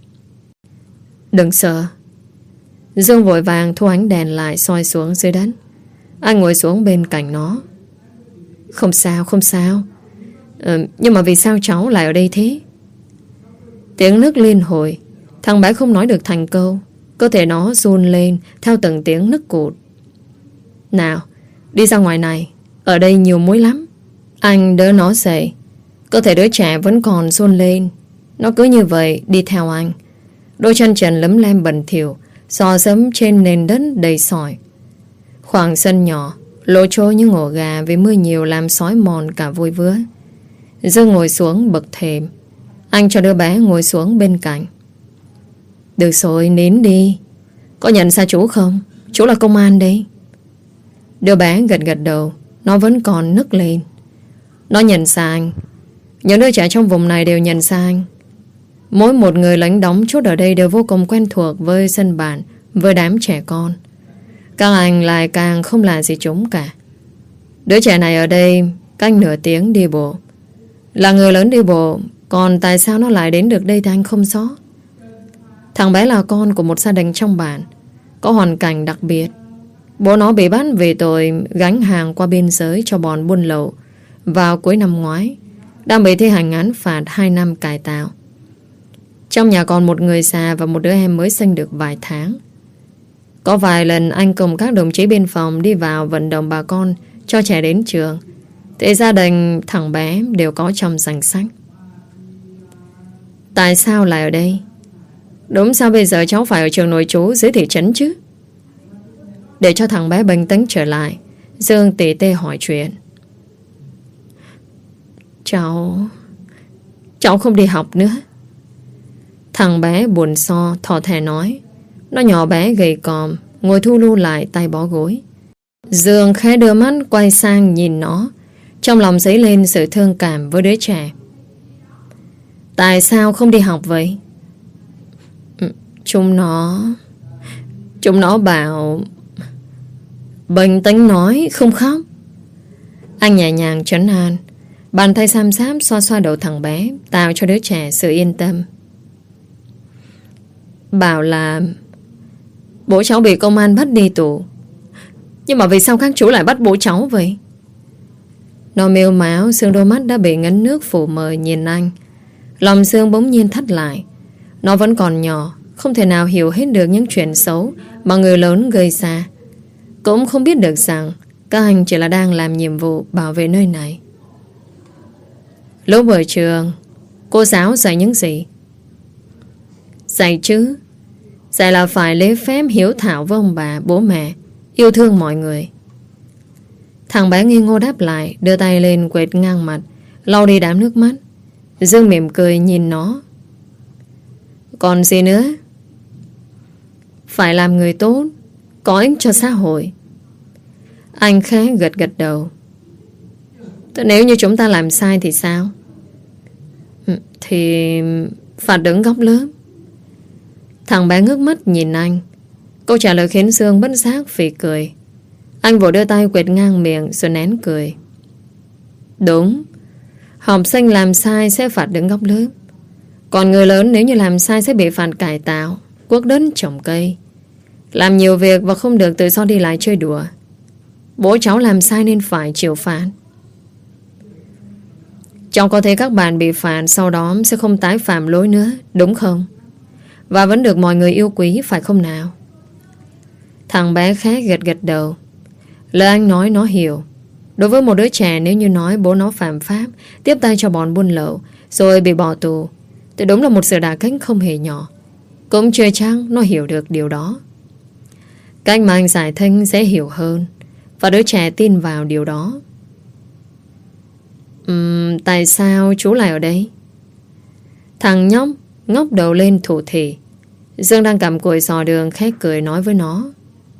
Đừng sợ. Dương vội vàng thu ánh đèn lại soi xuống dưới đất. Anh ngồi xuống bên cạnh nó. Không sao, không sao. Nhưng mà vì sao cháu lại ở đây thế? Tiếng nức liên hồi. Thằng bé không nói được thành câu. Cơ thể nó run lên theo từng tiếng nức cụt. Nào, đi ra ngoài này, ở đây nhiều muối lắm. Anh đỡ nó dậy. Cơ thể đứa trẻ vẫn còn run lên. Nó cứ như vậy đi theo anh. Đôi chân trần lấm lem bẩn thỉu, xò dẫm trên nền đất đầy sỏi. Khoảng sân nhỏ lỗ trôi như ổ gà vì mưa nhiều làm xói mòn cả vôi vứa. Dương ngồi xuống bậc thềm. Anh cho đứa bé ngồi xuống bên cạnh. Được rồi, nín đi. Có nhận ra chú không? Chú là công an đấy. Đứa bé gật gật đầu. Nó vẫn còn nức lên. Nó nhận ra anh. Những đứa trẻ trong vùng này đều nhận ra anh. Mỗi một người lính đóng chốt ở đây đều vô cùng quen thuộc với dân bản, với đám trẻ con. Các anh lại càng không là gì chúng cả. Đứa trẻ này ở đây cách nửa tiếng đi bộ. Là người lớn đi bộ, còn tại sao nó lại đến được đây thì anh không rõ. Thằng bé là con của một gia đình trong bản, có hoàn cảnh đặc biệt. Bố nó bị bắt vì tội gánh hàng qua biên giới cho bọn buôn lậu vào cuối năm ngoái, đang bị thi hành án phạt 2 năm cải tạo. Trong nhà còn một người già và một đứa em mới sinh được vài tháng. Có vài lần anh cùng các đồng chí biên phòng đi vào vận động bà con cho trẻ đến trường, Thì gia đình thằng bé đều có trong danh sách. Tại sao lại ở đây? Đúng sao bây giờ cháu phải ở trường nội trú dưới thị trấn chứ? Để cho thằng bé bình tĩnh trở lại, Dương tỉ tê hỏi chuyện. Cháu không đi học nữa. Thằng bé buồn so thỏ thẻ nói. Nó nhỏ bé gầy còm, ngồi thu lu lại tay bó gối. Dương khẽ đưa mắt quay sang nhìn nó, trong lòng dấy lên sự thương cảm với đứa trẻ. Tại sao không đi học vậy? Chúng nó bảo. Bình tĩnh nói, không khóc. Anh nhẹ nhàng trấn an, bàn tay xăm xáp xoa xoa đầu thằng bé, tạo cho đứa trẻ sự yên tâm. Bảo là bố cháu bị công an bắt đi tù. Nhưng mà vì sao các chú lại bắt bố cháu vậy? Nó mếu máo, xương đôi mắt đã bị ngấn nước phủ mờ nhìn anh. Lòng Dương bỗng nhiên thắt lại. Nó vẫn còn nhỏ, không thể nào hiểu hết được những chuyện xấu mà người lớn gây ra. Cũng không biết được rằng các anh chỉ là đang làm nhiệm vụ bảo vệ nơi này. Lúc ở trường, cô giáo dạy những gì? Dạy chứ. Dạy là phải lễ phép hiếu thảo với ông bà, bố mẹ, yêu thương mọi người. Thằng bé nghi ngô đáp lại, đưa tay lên quệt ngang mặt, lau đi đám nước mắt. Dương mỉm cười nhìn nó. Còn gì nữa? Phải làm người tốt, có ích cho xã hội. Anh khẽ gật gật đầu. Thế nếu như chúng ta làm sai thì sao? Thì phạt đứng góc lớp. Thằng bé ngước mắt nhìn anh. Câu trả lời khiến Dương bất giác phì cười. Anh vội đưa tay quệt ngang miệng rồi nén cười. Đúng, học sinh làm sai sẽ phạt đứng góc lớp. Còn người lớn nếu như làm sai sẽ bị phạt cải tạo, cuốc đất trồng cây, làm nhiều việc và không được tự do đi lại chơi đùa. Bố cháu làm sai nên phải chịu phạt. Cháu có thấy các bạn bị phạt sau đó sẽ không tái phạm lỗi nữa, đúng không? Và vẫn được mọi người yêu quý, phải không nào? Thằng bé khẽ gật gật đầu. Lời anh nói nó hiểu. Đối với một đứa trẻ, nếu như nói bố nó phạm pháp, tiếp tay cho bọn buôn lậu, rồi bị bỏ tù, thì đúng là một sự đả kích không hề nhỏ. Cũng chưa chắc nó hiểu được điều đó. Cách mà anh giải thích sẽ hiểu hơn, và đứa trẻ tin vào điều đó. Tại sao chú lại ở đây? Thằng nhóc ngóc đầu lên thủ thỉ. Dương đang cầm cùi dò đường khét cười nói với nó.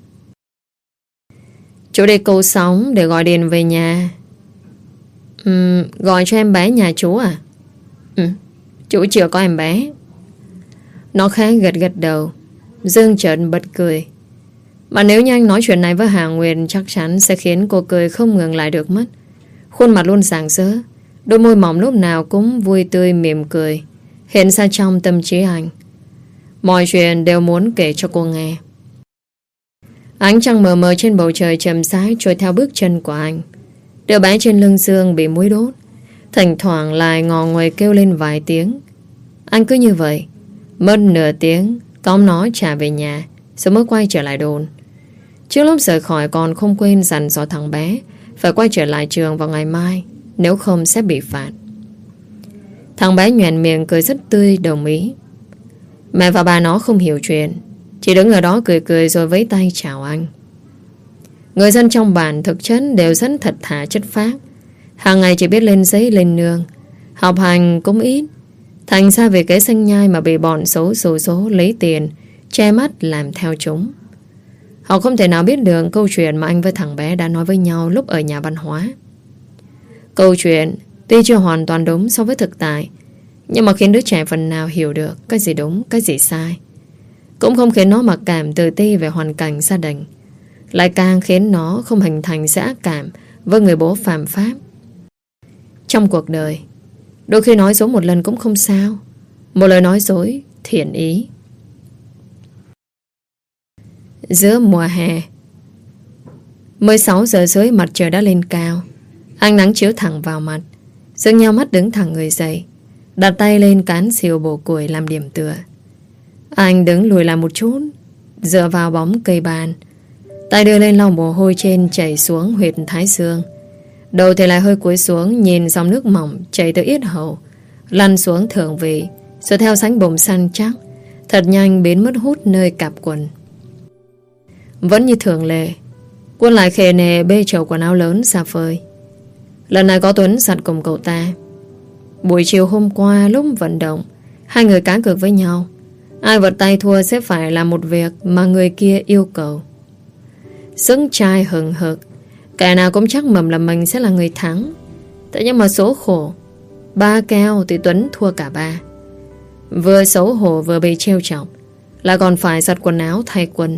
Chú đi câu sóng để gọi điện về nhà. Gọi cho em bé nhà chú à? Chú chưa có em bé. Nó khẽ gật gật đầu. Dương chợt bật cười. Mà nếu như anh nói chuyện này với Hà Nguyệt, chắc chắn sẽ khiến cô cười không ngừng lại được mất. Khuôn mặt luôn rạng rỡ, đôi môi mỏng lúc nào cũng vui tươi mỉm cười, hiện ra trong tâm trí anh. Mọi chuyện đều muốn kể cho cô nghe. Ánh trăng mờ mờ trên bầu trời chậm rãi trôi theo bước chân của anh. Đứa bé trên lưng Dương bị muối đốt, thỉnh thoảng lại ngò nguậy kêu lên vài tiếng. Anh cứ như vậy mất nửa tiếng cõng nó trả về nhà, rồi mới quay trở lại đồn. Trước lúc rời khỏi còn không quên dặn dò thằng bé phải quay trở lại trường vào ngày mai, nếu không sẽ bị phạt. Thằng bé nhoẻn miệng cười rất tươi đồng ý. Mẹ và bà nó không hiểu chuyện, chỉ đứng ở đó cười cười rồi vẫy tay chào anh. Người dân trong bản thực chất đều rất thật thà chất phác, hàng ngày chỉ biết lên giấy lên nương, học hành cũng ít. Thành ra về cái xanh nhai mà bị bọn xấu xấu số lấy tiền che mắt làm theo chúng. Họ không thể nào biết được câu chuyện mà anh với thằng bé đã nói với nhau lúc ở nhà văn hóa. Câu chuyện tuy chưa hoàn toàn đúng so với thực tại, nhưng mà khiến đứa trẻ phần nào hiểu được cái gì đúng, cái gì sai. Cũng không khiến nó mặc cảm tự ti về hoàn cảnh gia đình, lại càng khiến nó không hình thành sự ác cảm với người bố phạm pháp. Trong cuộc đời, đôi khi nói dối một lần cũng không sao. Một lời nói dối thiện ý. Giữa mùa hè, 16 giờ rưỡi mặt trời đã lên cao. Ánh nắng chiếu thẳng vào mặt. Dương nheo mắt đứng thẳng người dậy, đặt tay lên cán xìu bổ củi làm điểm tựa. Anh đứng lùi lại một chút, dựa vào bóng cây bàn, tay đưa lên lau mồ hôi trên chảy xuống huyệt thái dương. Đầu thì lại hơi cúi xuống, nhìn dòng nước mỏng chảy từ yết hầu, lăn xuống thượng vị, rồi theo sánh bụng săn chắc, thật nhanh biến mất hút nơi cặp quần. Vẫn như thường lệ, Quân lại khề nề bê chậu quần áo lớn ra phơi. Lần này có Tuấn sẵn cùng cậu ta. Buổi chiều hôm qua lúc vận động, hai người cá cược với nhau. Ai vật tay thua sẽ phải làm một việc mà người kia yêu cầu. Sững trai hừng hực, kẻ nào cũng chắc mầm là mình sẽ là người thắng. Thế nhưng mà số khổ, 3 keo thì Tuấn thua cả 3. Vừa xấu hổ vừa bị trêu chọc, lại còn phải giặt quần áo thay Quân.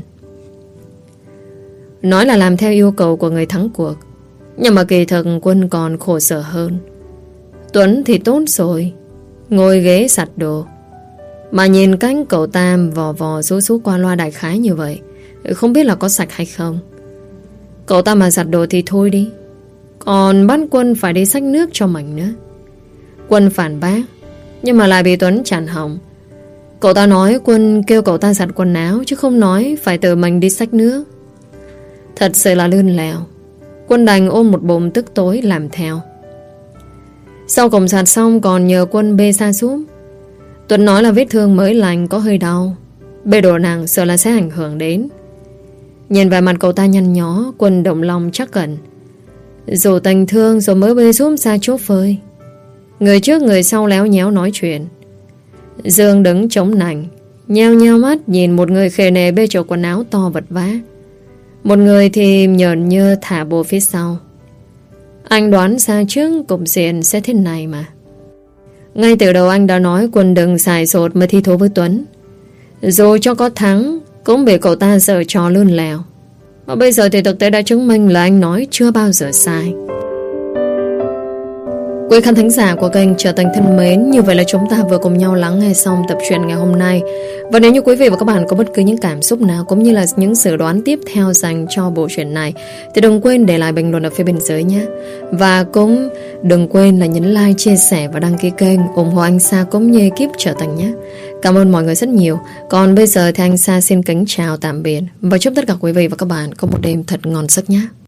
Nói là làm theo yêu cầu của người thắng cuộc, nhưng mà kỳ thực Quân còn khổ sở hơn. Tuấn thì tốt rồi, ngồi ghế giặt đồ, mà nhìn cánh cậu Tam vò vò xú xú qua loa đại khái như vậy, không biết là có sạch hay không. Cậu ta mà giặt đồ thì thôi đi, còn bắt Quân phải đi xách nước cho mình nữa. Quân phản bác, nhưng mà lại bị Tuấn chặn họng. Cậu ta nói Quân kêu cậu ta giặt quần áo, chứ không nói phải tự mình đi xách nước. Thật sự là lươn lẹo. Quân đành ôm một bụng tức tối làm theo. Sau cùng giặt xong còn nhờ Quân bê xa giúp. Tuấn nói là vết thương mới lành có hơi đau, bê đồ nặng sợ là sẽ ảnh hưởng đến. Nhìn về mặt cậu ta nhăn nhó, Quân động lòng chắc cẩn. Dù tình thương rồi mới bê giúp ra chỗ phơi. Người trước người sau léo nhéo nói chuyện. Dương đứng chống nạnh, nheo nheo mắt nhìn một người khề nề bê chậu quần áo to vật vã, một người thì nhờn nhơ thả bộ phía sau. Anh đoán ra trước cục diện sẽ thế này mà. Ngay từ đầu anh đã nói Quân đừng xài sột mà thi thố với Tuấn. Dù cho có thắng cũng bị cậu ta giở trò lươn lẹo. Và bây giờ thì thực tế đã chứng minh là anh nói chưa bao giờ sai. Quý khán thính giả của kênh Trở Thành Thân Mến, như vậy là chúng ta vừa cùng nhau lắng nghe xong tập truyện ngày hôm nay. Và nếu như quý vị và các bạn có bất cứ những cảm xúc nào cũng như là những dự đoán tiếp theo dành cho bộ truyện này, thì đừng quên để lại bình luận ở phía bên dưới nhé. Và cũng đừng quên là nhấn like, chia sẻ và đăng ký kênh ủng hộ anh Sa cũng như ekip Trở Thành nhé. Cảm ơn mọi người rất nhiều. Còn bây giờ thì anh Sa xin kính chào tạm biệt và chúc tất cả quý vị và các bạn có một đêm thật ngon giấc nhé.